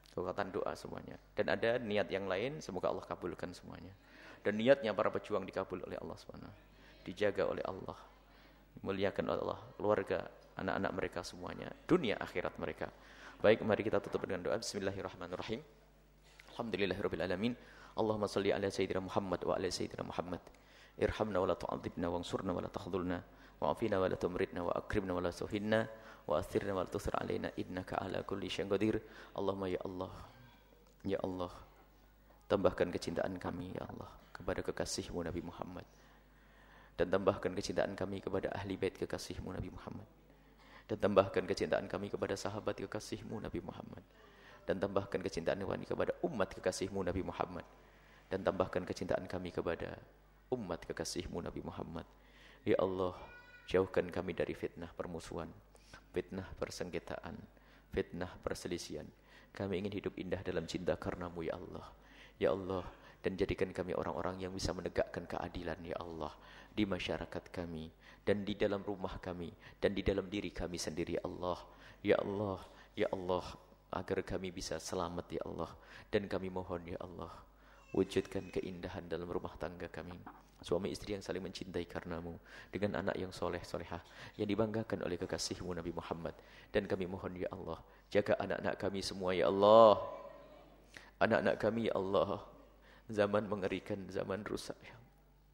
kekuatan doa semuanya. Dan ada niat yang lain, semoga Allah kabulkan semuanya. Dan niatnya para pejuang dikabul oleh Allah subhanahu wa taala, dijaga oleh Allah, dimuliakan oleh Allah, keluarga, anak-anak mereka semuanya, dunia akhirat mereka. Baik, mari kita tutup dengan doa. Bismillahirrahmanirrahim. Alhamdulillahirabbil alamin. Allahumma shalli ala sayyidina Muhammad wa ala sayyidina Muhammad. Irhamna wa la tu'adzibna wansurna wa la takhdhulna wa'afina wa la tumritna wa akrimna wa la tuhinna wa athirna wa la tusir alaina innaka ala kulli syai'in qadir. Allahumma ya Allah, ya Allah, tambahkan kecintaan kami ya Allah kepada kekasihmu Nabi Muhammad, dan tambahkan kecintaan kami kepada ahli bait kekasihmu Nabi Muhammad, dan tambahkan kecintaan kami kepada sahabat kekasihmu Nabi Muhammad, dan tambahkan kecintaan kami kepada umat kekasihmu Nabi Muhammad, dan tambahkan kecintaan kami kepada umat kekasihmu Nabi Muhammad. Ya Allah, jauhkan kami dari fitnah permusuhan, fitnah persengketaan, fitnah perselisihan. Kami ingin hidup indah dalam cinta karenamu ya Allah. Ya Allah, dan jadikan kami orang-orang yang bisa menegakkan keadilan ya Allah di masyarakat kami, dan di dalam rumah kami, dan di dalam diri kami sendiri ya Allah. Ya Allah, ya Allah, agar kami bisa selamat ya Allah. Dan kami mohon ya Allah, wujudkan keindahan dalam rumah tangga kami, suami istri yang saling mencintai karenamu, dengan anak yang soleh solehah yang dibanggakan oleh kekasihmu Nabi Muhammad. Dan kami mohon ya Allah, jaga anak-anak kami semua ya Allah. Anak-anak kami ya Allah, zaman mengerikan, zaman rusak ya Allah.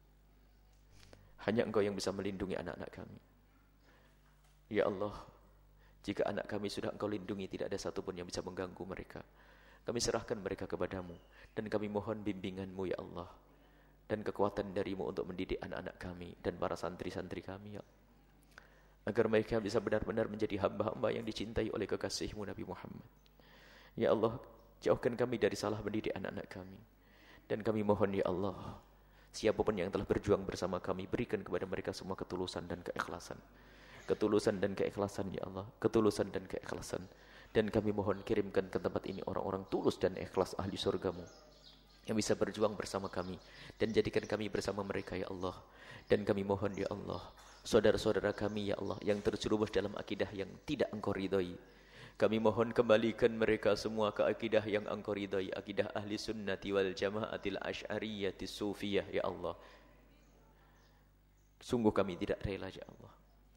Hanya Engkau yang bisa melindungi anak-anak kami ya Allah. Jika anak kami sudah Engkau lindungi, tidak ada satupun yang bisa mengganggu mereka. Kami serahkan mereka kepadamu, dan kami mohon bimbinganmu ya Allah, dan kekuatan darimu untuk mendidik anak-anak kami dan para santri-santri kami ya Allah, agar mereka bisa benar-benar menjadi hamba-hamba yang dicintai oleh kekasihmu Nabi Muhammad. Ya Allah, jauhkan kami dari salah mendidik anak-anak kami. Dan kami mohon ya Allah, siapapun yang telah berjuang bersama kami, berikan kepada mereka semua ketulusan dan keikhlasan. Ketulusan dan keikhlasan ya Allah, ketulusan dan keikhlasan. Dan kami mohon kirimkan ke tempat ini orang-orang tulus dan ikhlas ahli surgamu yang bisa berjuang bersama kami, dan jadikan kami bersama mereka ya Allah. Dan kami mohon ya Allah, saudara-saudara kami ya Allah yang terjerumus dalam akidah yang tidak Engkau ridhai, kami mohon kembalikan mereka semua ke akidah yang Engkau ridhai, akidah ahli sunnati wal jamaatil asy'ariyati sufiyah ya Allah. Sungguh kami tidak rela ya Allah,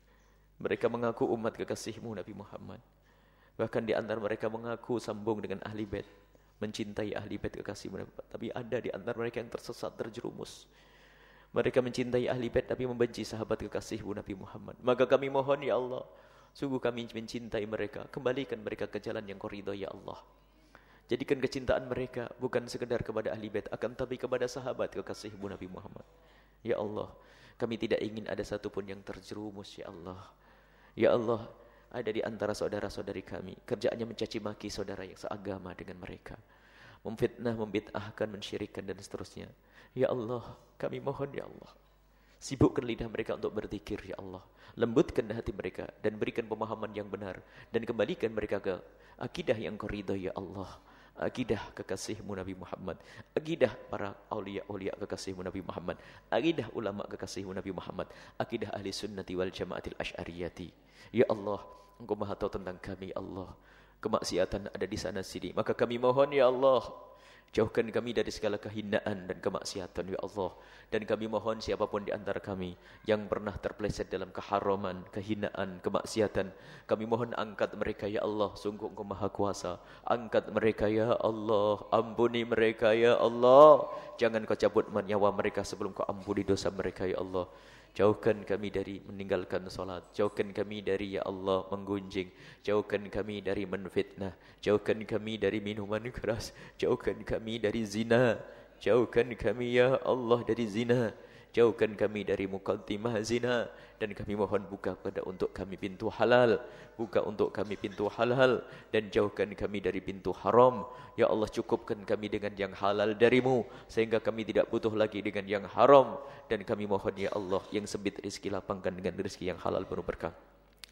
mereka mengaku umat kekasihmu Nabi Muhammad, bahkan di antara mereka mengaku sambung dengan ahli bait, mencintai ahli bait kekasihmu Nabi Muhammad. Tapi ada di antara mereka yang tersesat, terjerumus. Mereka mencintai ahli bait tapi membenci sahabat kekasihmu Nabi Muhammad. Maka kami mohon ya Allah, sungguh kami mencintai mereka, kembalikan mereka ke jalan yang Kau ridha ya Allah. Jadikan kecintaan mereka bukan sekedar kepada ahli bait, akan tapi kepada sahabat kekasihmu Nabi Muhammad. Ya Allah, kami tidak ingin ada satupun yang terjerumus ya Allah. Ya Allah, ada di antara saudara-saudari kami, kerjaannya mencaci maki saudara yang seagama dengan mereka, memfitnah, membid'ahkan, mensyirikkan dan seterusnya. Ya Allah, kami mohon ya Allah, sibukkan lidah mereka untuk berzikir ya Allah. Lembutkan hati mereka dan berikan pemahaman yang benar, dan kembalikan mereka ke akidah yang Kau ridha ya Allah. Akidah kekasihmu Nabi Muhammad, akidah para aulia-aulia kekasihmu Nabi Muhammad, akidah ulama kekasihmu Nabi Muhammad, akidah ahli sunnati wal jamaatil asy'ariyati. Ya Allah, Engkau Maha tahu tentang kami Allah. Kemaksiatan ada di sana sini, maka kami mohon ya Allah, jauhkan kami dari segala kehinaan dan kemaksiatan ya Allah. Dan kami mohon siapapun di antara kami yang pernah terpeleset dalam keharaman, kehinaan, kemaksiatan, kami mohon angkat mereka ya Allah. Sungguh Engkau Maha Kuasa, angkat mereka ya Allah, ampuni mereka ya Allah. Jangan Kau cabut nyawa mereka sebelum Kau ampuni dosa mereka ya Allah. Jauhkan kami dari meninggalkan salat, jauhkan kami dari ya Allah menggunjing, jauhkan kami dari menfitnah, jauhkan kami dari minuman keras, jauhkan kami dari zina, jauhkan kami ya Allah dari zina, jauhkan kami dari muqaddimah zina. Dan kami mohon buka pada untuk kami pintu halal, buka untuk kami pintu halal, dan jauhkan kami dari pintu haram. Ya Allah, cukupkan kami dengan yang halal darimu, sehingga kami tidak butuh lagi dengan yang haram. Dan kami mohon ya Allah, yang sempit rezeki lapangkan dengan rezeki yang halal penuh berkah,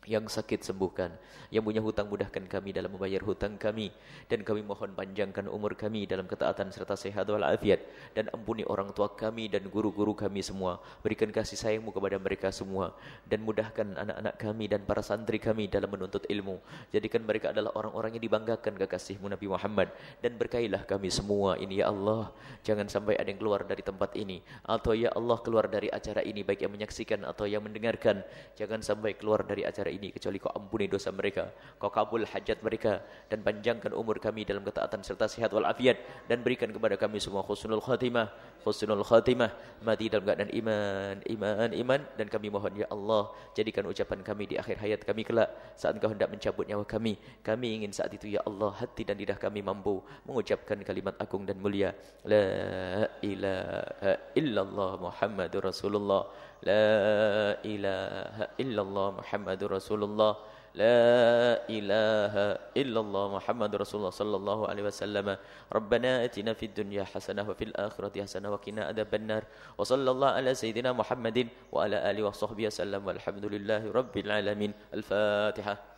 Yang sakit sembuhkan, yang punya hutang mudahkan kami dalam membayar hutang kami, dan kami mohon panjangkan umur kami dalam ketaatan serta sehat walafiat, dan ampuni orang tua kami dan guru-guru kami semua, berikan kasih sayangmu kepada mereka semua, dan mudahkan anak-anak kami dan para santri kami dalam menuntut ilmu, jadikan mereka adalah orang-orang yang dibanggakan kekasihmu Nabi Muhammad, dan berkailah kami semua ini ya Allah, jangan sampai ada yang keluar dari tempat ini, atau ya Allah keluar dari acara ini, baik yang menyaksikan atau yang mendengarkan, jangan sampai keluar dari acara ini kecuali kau ampuni dosa mereka, kau kabul hajat mereka, dan panjangkan umur kami dalam ketaatan serta sehat walafiat, dan berikan kepada kami semua husnul khatimah, husnul khatimah, mati dalam keadaan iman, iman, iman, dan kami mohon ya Allah, jadikan ucapan kami di akhir hayat kami kelak, saat Engkau hendak mencabut nyawa kami, kami ingin saat itu ya Allah, hati dan lidah kami mampu mengucapkan kalimat agung dan mulia, la ilaha illallah Muhammadur Rasulullah, la ilaha illallah Muhammadur Rasulullah, la ilaha illallah Muhammadur Rasulullah sallallahu alaihi wasallam. Rabbana atina fid dunya hasanah wa fil akhirati hasanah wa qina adzabannar. Wa sallallahu ala sayyidina Muhammadin wa ala alihi wa sahbihi wasallam walhamdulillahi rabbil alamin. Al-Fatihah.